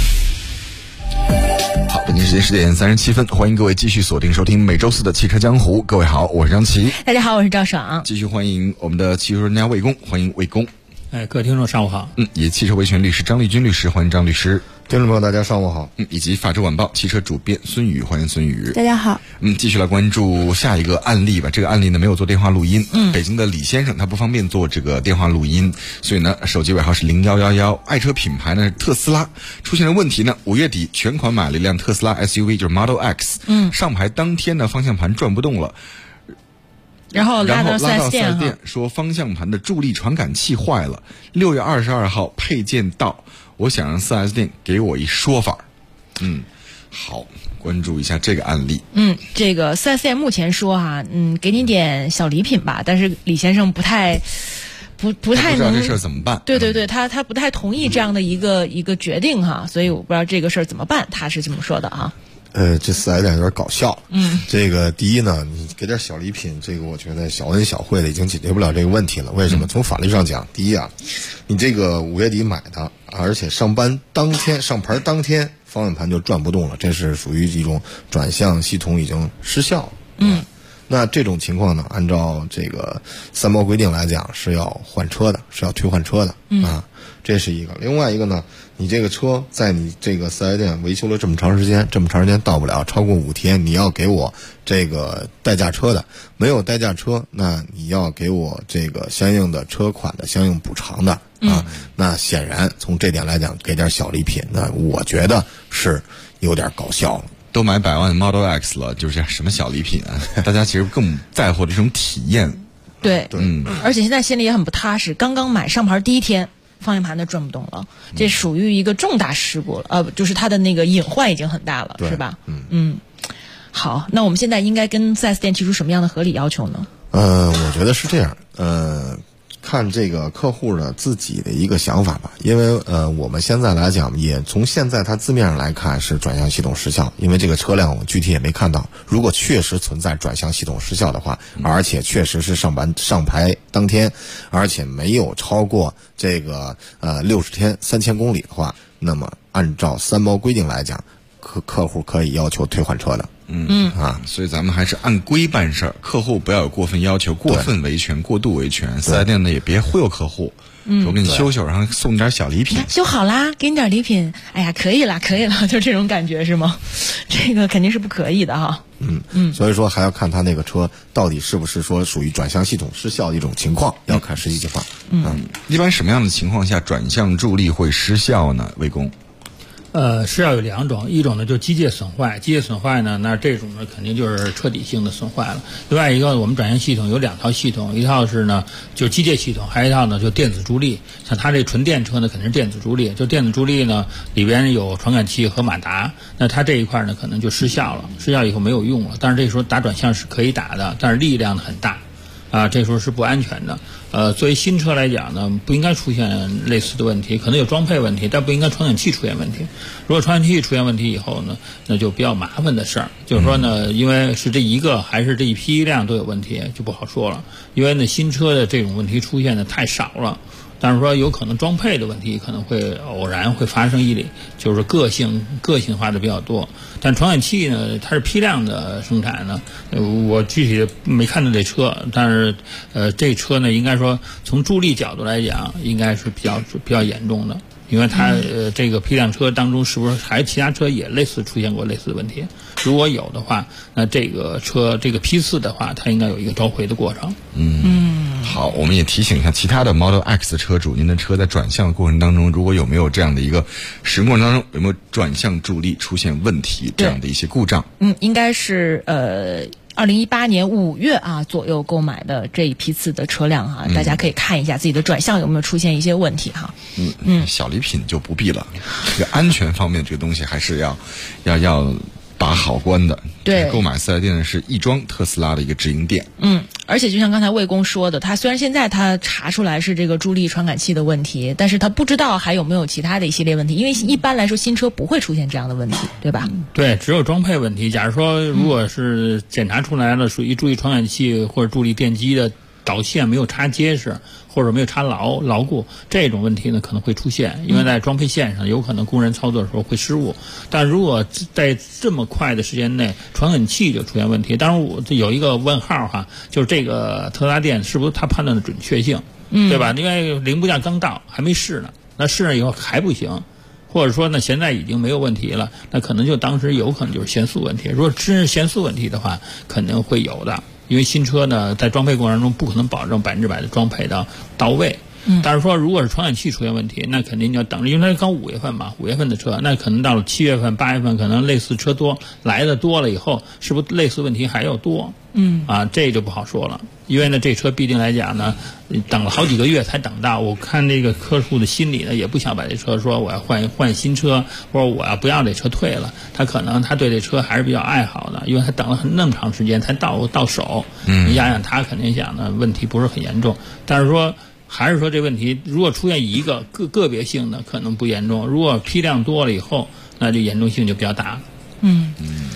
Speaker 7: 好，北京时间10点37分，欢迎各位继续锁定收听每周四的汽车江湖。各位好，我是张琪。
Speaker 2: 大家好，我是赵爽。
Speaker 7: 继续欢迎我们的汽车专家魏工，欢迎魏工。
Speaker 16: 各位听众上午好。
Speaker 7: 也汽车维权律师张立军律师，欢迎张律师。
Speaker 10: 听众朋友大家上午好。
Speaker 7: 以及法制晚报汽车主编孙宇，欢迎孙宇。
Speaker 17: 大家好。
Speaker 7: 继续来关注下一个案例吧。这个案例呢没有做电话录音，北京的李先生他不方便做这个电话录音，所以呢手机尾号是0111。爱车品牌呢特斯拉出现了问题呢，5月底全款买了一辆特斯拉 SUV， 就是 Model X，上牌当天呢方向盘转不动了。
Speaker 2: 然后拉到4S
Speaker 7: 店说方向盘的助力传感器坏了，6月22号配件到，我想让 4S 店给我一说法。好，关注一下这个案例。
Speaker 2: 这个 4S 店目前说给你点小礼品吧，但是李先生不太能
Speaker 7: 不知道这事儿怎么办。
Speaker 2: 对，他不太同意这样的一个决定哈，所以我不知道这个事儿怎么办，他是这么说的啊。
Speaker 10: 这4S店有点搞笑。这个第一呢，你给点小礼品，这个我觉得小恩小惠的已经解决不了这个问题了。为什么？从法律上讲，第一啊，你这个5月底买的，而且上班当天上牌当天方向盘就转不动了，这是属于一种转向系统已经失效。那这种情况呢，按照这个三包规定来讲是要换车的，是要退换车的啊，这是一个。另外一个呢，你这个车在你这个4S店维修了这么长时间到不了，超过5天，你要给我这个代驾车的，没有代驾车，那你要给我这个相应的车款的相应补偿的啊。那显然从这点来讲，给点小礼品，那我觉得是有点搞笑了。
Speaker 7: 都买100万 Model X 了，就是什么小礼品啊？大家其实更在乎这种体验。
Speaker 2: 对，而且现在心里也很不踏实。刚刚买上牌第一天，方向盘都转不动了，这属于一个重大事故了。就是它的那个隐患已经很大了，是吧？好，那我们现在应该跟 4S 店提出什么样的合理要求呢？
Speaker 10: 我觉得是这样，看这个客户的自己的一个想法吧，因为我们现在来讲，也从现在它字面上来看是转向系统失效，因为这个车辆我具体也没看到。如果确实存在转向系统失效的话，而且确实是上牌当天，而且没有超过这个60天3000公里的话，那么按照三包规定来讲，客户可以要求退换车的。
Speaker 7: 所以咱们还是按规办事儿，客户不要有过分要求、过分维权、过度维权。4S店呢也别忽悠客户，说给你修，然后送你点小礼品。
Speaker 2: 修好啦，给你点礼品，哎呀，可以了，就这种感觉是吗？这个肯定是不可以的哈。
Speaker 10: 所以说还要看他那个车到底是不是说属于转向系统失效的一种情况，要看实际情况。
Speaker 7: 一般什么样的情况下转向助力会失效呢？魏工？
Speaker 16: 是要有2种，一种呢就是机械损坏，机械损坏呢，那这种呢肯定就是彻底性的损坏了。另外一个，我们转向系统有2套系统，一套是呢就是机械系统，还有一套呢就电子助力。像它这纯电车呢肯定是电子助力，就电子助力呢里边有传感器和马达，那它这一块呢可能就失效了，失效以后没有用了。但是这时候打转向是可以打的，但是力量很大。这时候是不安全的。作为新车来讲呢，不应该出现类似的问题，可能有装配问题，但不应该传感器出现问题。如果传感器出现问题以后呢，那就比较麻烦的事儿。就是说呢，因为是这一个还是这一批量都有问题，就不好说了。因为呢，新车的这种问题出现的太少了。但是说有可能装配的问题可能会偶然会发生一例，就是个性化的比较多。但传感器呢，它是批量的生产呢，我具体没看到这车，但是这车呢，应该说从助力角度来讲，应该是比较严重的。因为它这个批量车当中是不是还有其他车也类似出现过类似的问题？如果有的话，那这个车这个批次的话，它应该有一个召回的过程。
Speaker 7: 好，我们也提醒一下其他的 Model X 车主，您的车在转向的过程当中，如果有没有这样的一个使用过程当中有没有转向助力出现问题这样的一些故障？
Speaker 2: 应该是2018年5月左右购买的这一批次的车辆大家可以看一下自己的转向有没有出现一些问题哈。
Speaker 7: 小礼品就不必了，这个安全方面这个东西还是要把好关的。
Speaker 2: 对，
Speaker 7: 购买4S店是亦庄特斯拉的一个直营店。
Speaker 2: 而且就像刚才魏工说的，他虽然现在他查出来是这个助力传感器的问题，但是他不知道还有没有其他的一系列问题，因为一般来说新车不会出现这样的问题，对吧？
Speaker 16: 对，只有装配问题。假如说如果是检查出来了属于助力传感器或者助力电机的导线没有插结实，或者没有插牢固，这种问题呢可能会出现，因为在装配线上有可能工人操作的时候会失误。但如果在这么快的时间内传感器就出现问题，当然我有一个问号哈，就是这个特斯拉店是不是他判断的准确性，对吧？因为零部件刚到还没试呢，那试了以后还不行，或者说呢现在已经没有问题了，那可能就当时有可能就是限速问题。如果真是限速问题的话，肯定会有的。因为新车呢，在装配过程中不可能保证100%的装配到位。但是说如果是传感器出现问题，那肯定要等着，因为它刚5月份嘛，5月份的车，那可能到了7月份、8月份，可能类似车来的多了以后，是不是类似问题还要多？这就不好说了。因为呢，这车毕竟来讲呢，等了好几个月才等到。我看这个客户的心理呢，也不想把这车说我要换新车，或者我要不要这车退了。他可能他对这车还是比较爱好的，因为他等了那么长时间才到手。你想想，他肯定想呢，问题不是很严重。但是说还是说这问题如果出现一个个别性的，可能不严重；如果批量多了以后，那就严重性就比较大。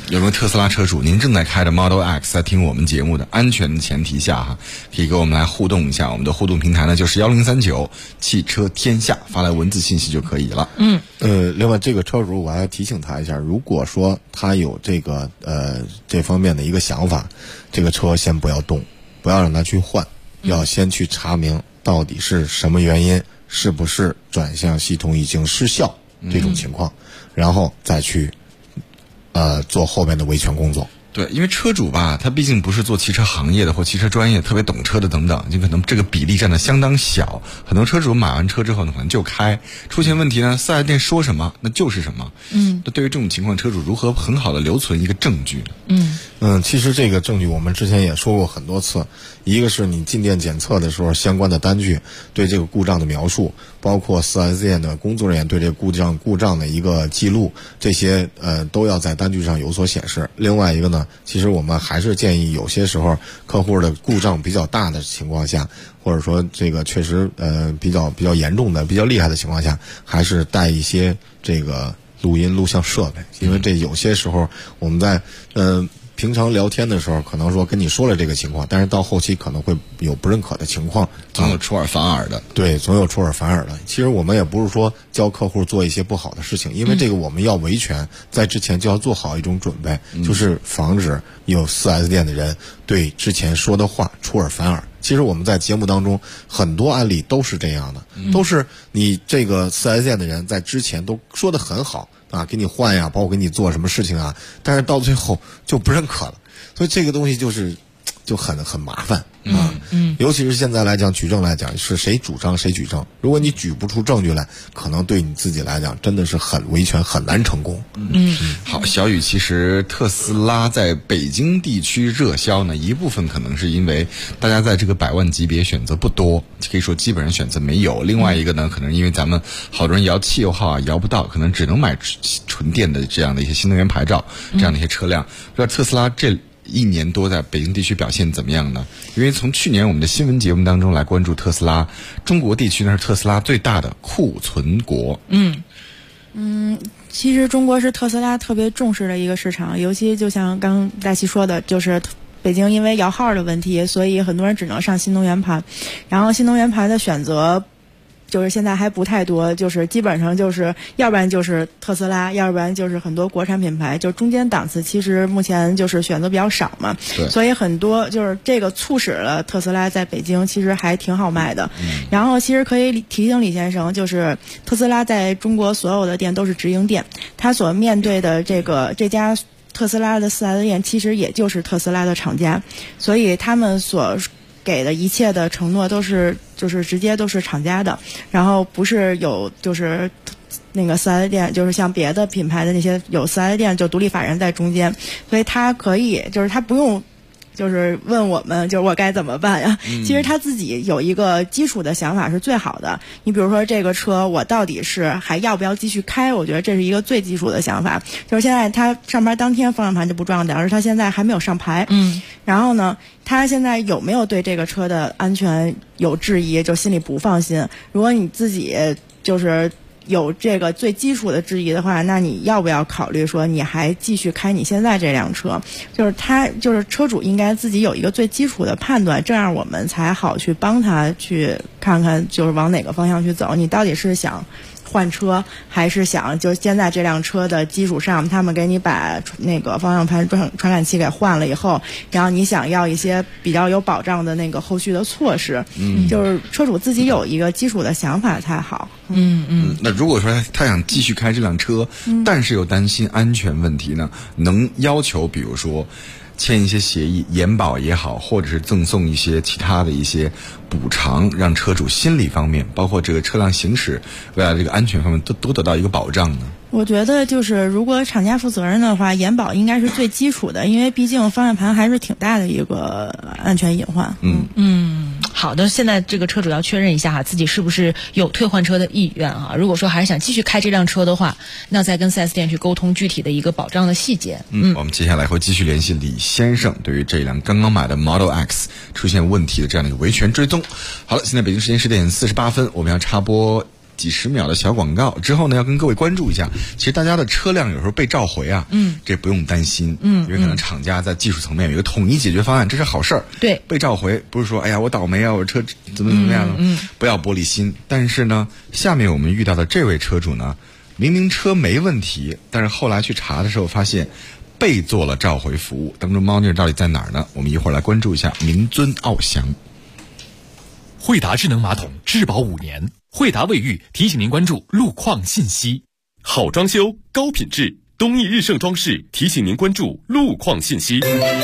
Speaker 7: 有没有特斯拉车主？您正在开着 Model X 在听我们节目的，安全的前提下哈，可以跟我们来互动一下。我们的互动平台呢就是1039汽车天下，发来文字信息就可以了。
Speaker 10: 另外这个车主我还要提醒他一下，如果说他有这个这方面的一个想法，这个车先不要动，不要让他去换，要先去查明到底是什么原因，是不是转向系统已经失效这种情况，然后再去做后面的维权工作。
Speaker 7: 对，因为车主吧，他毕竟不是做汽车行业的或汽车专业特别懂车的等等，就可能这个比例占的相当小。很多车主买完车之后呢，可能就开，出现问题呢，4S店说什么那就是什么。那对于这种情况，车主如何很好的留存一个证据呢？
Speaker 10: 其实这个证据我们之前也说过很多次，一个是你进店检测的时候相关的单据对这个故障的描述，包括4S店的工作人员对这个故障的一个记录，这些都要在单据上有所显示。另外一个呢，其实我们还是建议有些时候客户的故障比较大的情况下，或者说这个确实比较严重的比较厉害的情况下，还是带一些这个录音录像设备，因为这有些时候我们在平常聊天的时候可能说跟你说了这个情况，但是到后期可能会有不认可的情况，
Speaker 7: 总有出尔反尔的。
Speaker 10: 对，总有出尔反尔的。其实我们也不是说教客户做一些不好的事情，因为这个我们要维权，在之前就要做好一种准备，就是防止有 4S 店的人对之前说的话出尔反尔。其实我们在节目当中很多案例都是这样的，都是你这个 4S 店的人在之前都说得很好啊，给你换呀，包括给你做什么事情啊，但是到最后就不认可了，所以这个东西就很麻烦啊。尤其是现在来讲，举证来讲是谁主张谁举证，如果你举不出证据来，可能对你自己来讲真的是很维权很难成功。
Speaker 7: 好，小雨，其实特斯拉在北京地区热销呢，一部分可能是因为大家在这个100万级别选择不多，可以说基本上选择没有。另外一个呢，可能因为咱们好多人摇汽油号摇不到，可能只能买纯电的这样的一些新能源牌照这样的一些车辆。不知道特斯拉这1年多在北京地区表现怎么样呢？因为从去年我们的新闻节目当中来关注特斯拉，中国地区呢是特斯拉最大的库存国。
Speaker 17: 其实中国是特斯拉特别重视的一个市场，尤其就像刚大齐说的，就是北京因为摇号的问题，所以很多人只能上新能源牌，然后新能源牌的选择就是现在还不太多，就是基本上就是要不然就是特斯拉，要不然就是很多国产品牌，就中间档次其实目前就是选择比较少嘛，所以很多就是这个促使了特斯拉在北京其实还挺好卖的。然后其实可以提醒李先生，就是特斯拉在中国所有的店都是直营店，他所面对的这家特斯拉的4S店其实也就是特斯拉的厂家，所以他们所给的一切的承诺都是就是直接都是厂家的，然后不是有就是那个4S店，就是像别的品牌的那些有4S店就独立法人在中间，所以他可以就是他不用就是问我们就是我该怎么办呀？其实他自己有一个基础的想法是最好的。你比如说这个车我到底是还要不要继续开？我觉得这是一个最基础的想法。就是现在他上班当天方向盘就不撞的，而是他现在还没有上牌。然后呢，他现在有没有对这个车的安全有质疑，就心里不放心。如果你自己就是有这个最基础的质疑的话，那你要不要考虑说你还继续开你现在这辆车？就是车主应该自己有一个最基础的判断，这样我们才好去帮他去看看就是往哪个方向去走。你到底是想换车，还是想就现在这辆车的基础上，他们给你把那个方向盘传感器给换了以后，然后你想要一些比较有保障的那个后续的措施，就是车主自己有一个基础的想法才好。
Speaker 7: 那如果说他想继续开这辆车，但是又担心安全问题呢，能要求比如说签一些协议，延保也好，或者是赠送一些其他的一些补偿，让车主心理方面，包括这个车辆行驶未来这个安全方面都得到一个保障呢？
Speaker 17: 我觉得就是如果厂家负责任的话，延保应该是最基础的，因为毕竟方向盘还是挺大的一个安全隐患。
Speaker 2: 好的，现在这个车主要确认一下哈，自己是不是有退换车的意愿啊？如果说还是想继续开这辆车的话，那再跟 4S 店去沟通具体的一个保障的细节。
Speaker 7: 我们接下来会继续联系李先生，对于这辆刚刚买的 Model X 出现问题的这样的一个维权追踪。好了，现在北京时间10点48分，我们要插播几十秒的小广告之后呢，要跟各位关注一下，其实大家的车辆有时候被召回啊，这不用担心，因为可能厂家在技术层面有一个统一解决方案，这是好事儿。
Speaker 2: 对，
Speaker 7: 被召回不是说哎呀我倒霉啊，我车怎么样了，不要玻璃心。但是呢，下面我们遇到的这位车主呢，明明车没问题，但是后来去查的时候发现被做了召回服务，当中猫腻到底在哪儿呢？我们一会儿来关注一下明尊奥翔。
Speaker 21: 惠达智能马桶质保5年，惠达卫浴提醒您关注路况信息。
Speaker 6: 好装修高品质，东益日盛装饰提醒您关注路况信息。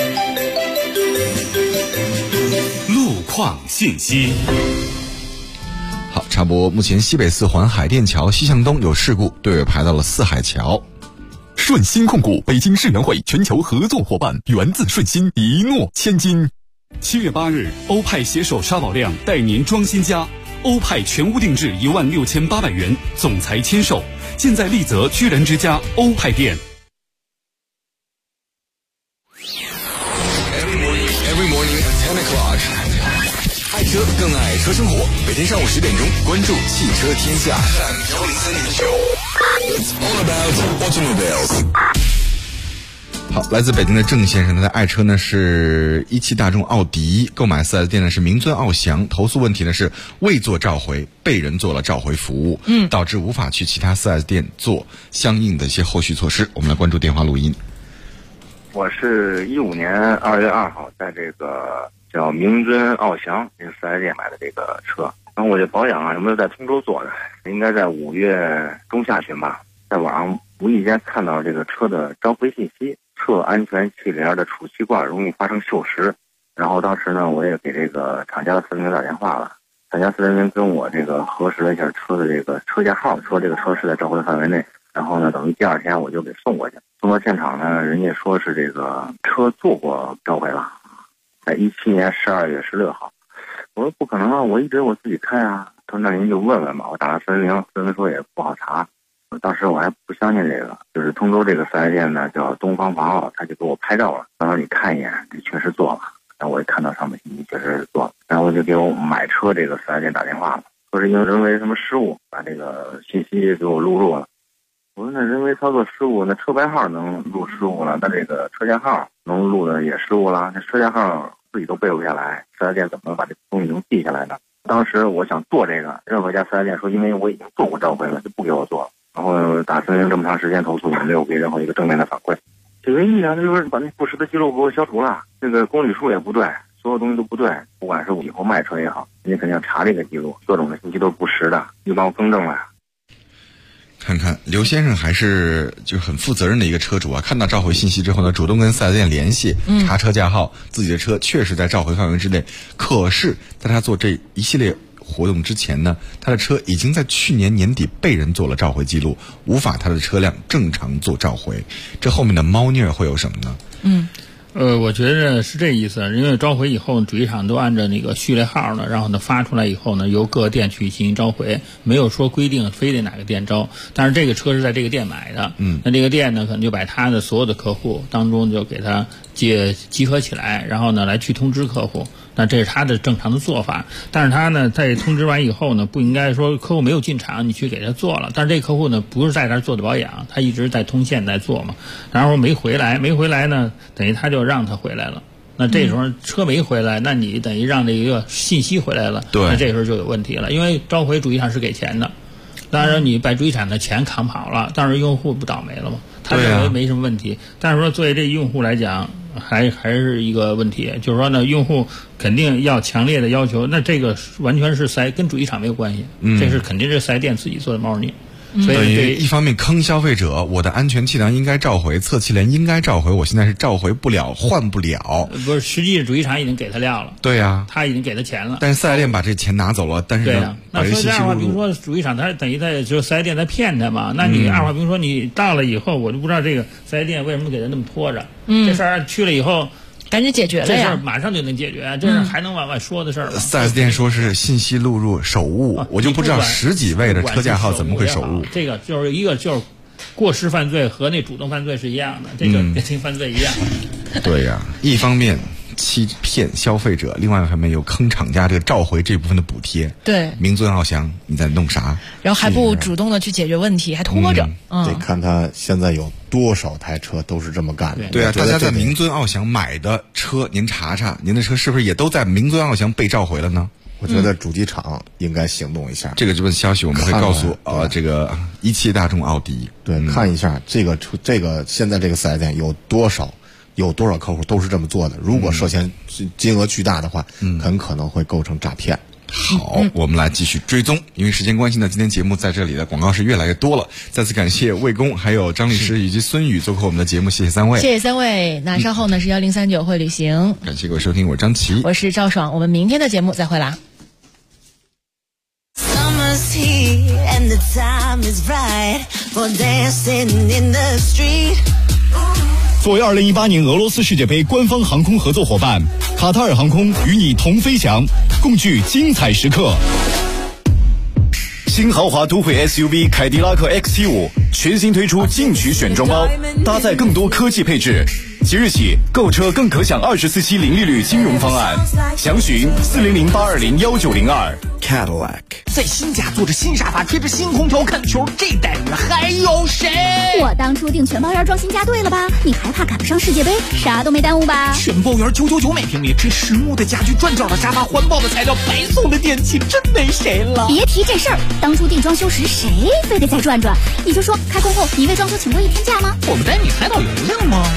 Speaker 6: 路况信息。
Speaker 7: 好，插播，目前西北四环海淀桥西向东有事故，队尾排到了四海桥。
Speaker 6: 顺鑫控股北京世园会全球合作伙伴，源自顺鑫，一诺千金。7月8日，欧派携手沙宝亮带您装新家，欧派全屋定制16800元，总裁签售，现在丽泽居然之家欧派店。
Speaker 20: Every morning at 10 o'clock， 爱车更爱车生活，每天上午10点钟，关注汽车天下103.9。It's all about automobiles。
Speaker 7: 好，来自北京的郑先生，他的爱车呢是17大众奥迪，购买 4S 店呢是明尊奥翔，投诉问题呢是未做召回，被人做了召回服务，导致无法去其他 4S 店做相应的一些后续措施。我们来关注电话录音。
Speaker 14: 我是15年2月2号在这个叫明尊奥翔这个 4S 店买的这个车，然后我这保养啊，有没有在通州做的？应该在5月中下旬吧，在网上无意间看到这个车的召回信息。侧安全气帘的储气罐容易发生锈蚀，然后当时呢，我也给这个厂家的4人员打电话了，厂家4人员跟我这个核实了一下车的这个车架号，说这个车是在召回范围内，然后呢，等于第2天我就给送过去，送到现场呢，人家说是这个车做过召回了，在17年12月16号，我说不可能啊，我一直我自己开啊，他说那您就问问吧，我打了410，4人说也不好查。当时我还不相信这个，就是通州这个4S店呢叫东方防奥，他就给我拍照了，然后你看一眼，这确实做了，然后我也看到上面信息确实是做了，然后我就给我买车这个4S店打电话了，说是因为人为什么失误把这个信息给我录入了。我说那人为操作失误，那车牌号能录失误了，那这个车架号能录的也失误了，那车架号自己都背不下来，4S店怎么把这东西能记下来呢？当时我想做这个，任何家4S店说因为我已经做过召回了，就不给我做了。然后打410这么长时间投诉也没有给任何一个正面的反馈，解决意义啊，就是把那不实的记录给我消除了，这个公里数也不对，所有东西都不对，不管是我以后卖车也好，人家肯定要查这个记录，各种的信息都是不实的，就帮我更正了。
Speaker 7: 看看刘先生还是就很负责任的一个车主啊，看到召回信息之后呢，主动跟4S店联系，查车架号，自己的车确实在召回范围之内，可是在他做这一系列活动之前呢，他的车已经在去年年底被人做了召回记录，无法他的车辆正常做召回，这后面的猫腻会有什么呢？
Speaker 16: 我觉得是这意思，因为召回以后，主机厂都按照那个序列号呢，然后呢发出来以后呢，由各店去进行召回，没有说规定非得哪个店招。但是这个车是在这个店买的，那这个店呢，可能就把他的所有的客户当中就给他集合起来，然后呢来去通知客户。那这是他的正常的做法，但是他呢，在通知完以后呢，不应该说客户没有进场，你去给他做了。但是这客户呢，不是在那儿做的保养，他一直在通县在做嘛，然后没回来呢，等于他就让他回来了。那这时候车没回来，那你等于让这一个信息回来了，那这时候就有问题了，因为召回主机厂是给钱的，当然你把主机厂的钱扛跑了，但是用户不倒霉了吗？他认为没什么问题，但是说作为这用户来讲，还是一个问题，就是说呢，用户肯定要强烈的要求，那这个完全是跟主机厂没有关系，这是肯定是4S店自己做的猫腻。所以
Speaker 7: 一方面坑消费者，我的安全气囊应该召回，侧气帘应该召回，我现在是召回不了，换不了。
Speaker 16: 不是，实际主机厂已经给他料了。
Speaker 7: 对呀，
Speaker 16: 他已经给他钱了。
Speaker 7: 但是4S店把这钱拿走了，但是呢，
Speaker 16: 那说这样的话，比如说主机厂他等于在就4S店在骗他嘛，那你二话比如说你到了以后，我就不知道这个4S店为什么给他那么拖着。这事儿去了以后。
Speaker 2: 赶紧解决了呀！
Speaker 16: 这事儿马上就能解决，这是还能往外说的事儿吗
Speaker 7: ？4S店说是信息录入手误，我就不知道10几位的车架号怎么会手误。
Speaker 16: 这个就是一个就是过失犯罪和那主动犯罪是一样的，这个跟犯罪一样。
Speaker 7: 对呀，一方面欺骗消费者，另外一方面又坑厂家这个召回这部分的补贴。
Speaker 2: 对，
Speaker 7: 名存奥翔，你在弄啥？
Speaker 2: 然后还不主动的去解决问题，还拖着。
Speaker 10: 得看他现在有多少台车都是这么干的。
Speaker 7: 对啊，大家在名存奥翔买的车，您查查，您的车是不是也都在名存奥翔被召回了呢？
Speaker 10: 我觉得主机厂应该行动一下。
Speaker 7: 这个这份消息我们会告诉这个17大众奥迪。
Speaker 10: 对，看一下这个现在这个4S店有多少客户都是这么做的。如果涉嫌金额巨大的话，很可能会构成诈骗。
Speaker 7: 好，我们来继续追踪。因为时间关系呢，今天节目在这里的广告是越来越多了。再次感谢魏工、还有张律师以及孙宇做客我们的节目，谢谢三位。
Speaker 2: 谢谢三位。那稍后呢是1039会旅行。
Speaker 7: 感谢各位收听，我是张琪，
Speaker 2: 我是赵爽，我们明天的节目再会啦。
Speaker 8: 作为2018年俄罗斯世界杯官方航空合作伙伴，卡塔尔航空与你同飞翔，共聚精彩时刻。新豪华都会 SUV 凯迪拉克 XT5 全新推出进取选装包，搭载更多科技配置。即日起购车更可享24期零利率金融方案，详询400-820-1902。Cadillac
Speaker 5: 在新家坐着新沙发，贴着新空调看球，这待遇还有谁？
Speaker 1: 我当初订全包圆装新家对了吧？你还怕赶不上世界杯？啥都没耽误吧？
Speaker 5: 全包圆999每平米，这实木的家具，转角的沙发，环保的材料，白送的电器，真没谁了。
Speaker 1: 别提这事儿，当初订装修时谁非得再转转？你就说开工后你为装修请过一天假吗？
Speaker 5: 我们带你猜到有用吗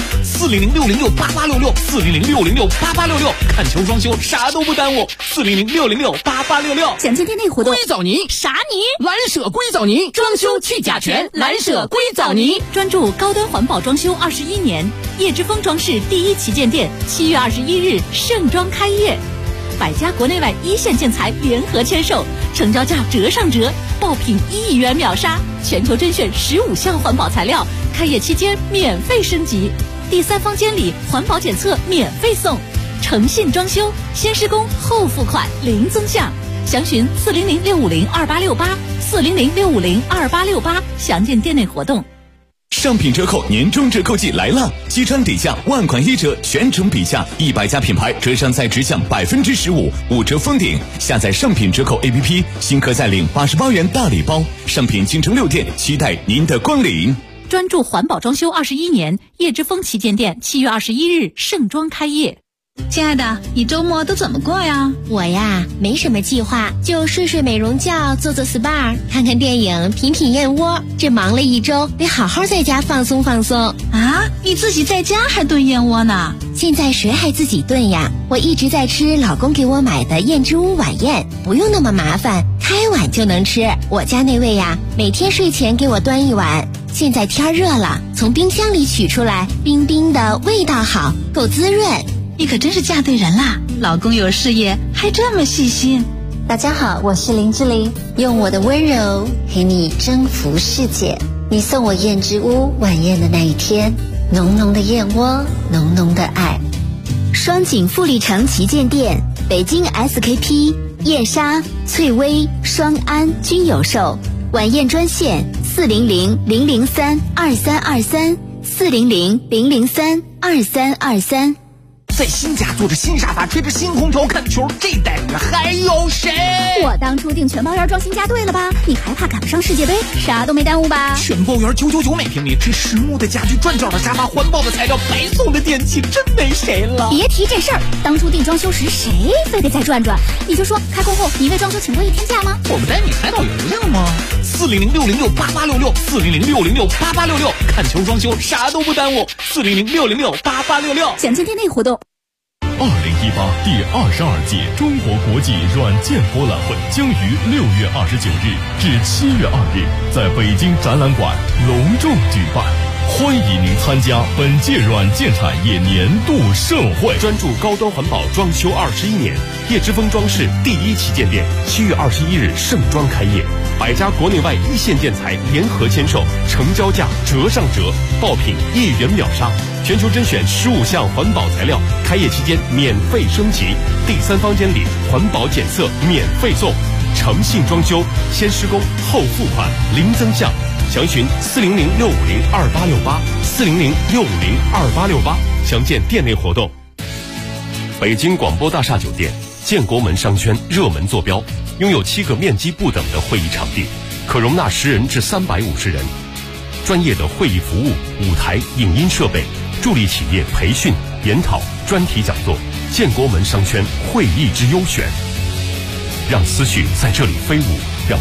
Speaker 5: ？400-606-8866，400-606-8866，看球装修啥都不耽误。400-606-8866，
Speaker 1: 详见店内活动。
Speaker 5: 硅藻泥
Speaker 1: 啥泥？
Speaker 5: 蓝舍硅藻泥，装修去甲醛，蓝舍硅藻泥，
Speaker 9: 专注高端环保装修21年。叶之峰装饰第1旗舰店7月21日盛装开业，100家国内外一线建材联合签售，成交价折上折，爆品1亿元秒杀，全球甄选15项环保材料，开业期间免费升级，第3方监理环保检测免费送，诚信装修，先施工后付款零增项。详询400-650-2868，400-650-2868，详见店内活动。
Speaker 8: 上品折扣年终折扣季来了，机穿底价万款1折，全程比价，100家品牌折上再直降15%，5折封顶。下载上品折扣 APP， 新客再领88元大礼包。上品京城6店，期待您的光临。
Speaker 9: 专注环保装修21年，叶之峰旗舰店7月21日盛装开业。
Speaker 22: 亲爱的，你周末都怎么过呀？我呀，没什么计划，就睡睡美容觉，做做 SPA， 看看电影，品品燕窝。这忙了一周，得好好在家放松放松。啊，你自己在家还炖燕窝呢？现在谁还自己炖呀？我一直在吃老公给我买的燕之屋晚宴，不用那么麻烦，开碗就能吃。我家那位呀，每天睡前给我端一碗。现在天热了，从冰箱里取出来，冰冰的，味道好，够滋润。你可真是嫁对人啦！老公有事业，还这么细心。大家好，我是林志玲，用我的温柔陪你征服世界。你送我燕之屋晚宴的那一天，浓浓的燕窝，浓浓的爱。
Speaker 1: 双井富力城旗舰店，北京 SKP、燕莎、翠微、双安均有售。晚宴专线400-003-2323，400-003-2323。
Speaker 5: 在新家坐着新沙发，贴着新空调看球，这待遇还有谁？
Speaker 1: 我当初订全包圆装新家对了吧？你还怕赶不上世界杯？啥都没耽误吧？
Speaker 5: 全包圆999每平米，这实木的家具，转角的沙发，环保的材料，白送的电器，真没谁了。
Speaker 1: 别提这事儿，当初订装修时谁非得再转转？你就说开工后你为装修请过一天假吗？
Speaker 5: 我们带你猜到有用吗？400-606-8866，400-606-8866，看球装修啥都不耽误。400-606-8866，
Speaker 1: 详见店内活动。
Speaker 11: 2018第22届中国国际软件博览会将于6月29日至7月2日在北京展览馆隆重举办，欢迎您参加本届软件产业年度盛会。
Speaker 12: 专注高端环保装修21年，叶之峰装饰第1旗舰店7月21日盛装开业，100家国内外一线建材联合签售，成交价折上折，爆品1亿元秒杀，全球甄选15项环保材料，开业期间免费升级，第3方监理环保检测免费送，诚信装修，先施工后付款零增项。详询400-650-2868，400-650-2868，详见店内活动。 北京广播大厦酒店建国门商圈热门坐标，拥有7个面积不等的会议场地，可容纳10人至350人。专业的会议服务、舞台、影音设备，助力企业培训、研讨、专题讲座。建国门商圈会议之优选，让思绪在这里飞舞。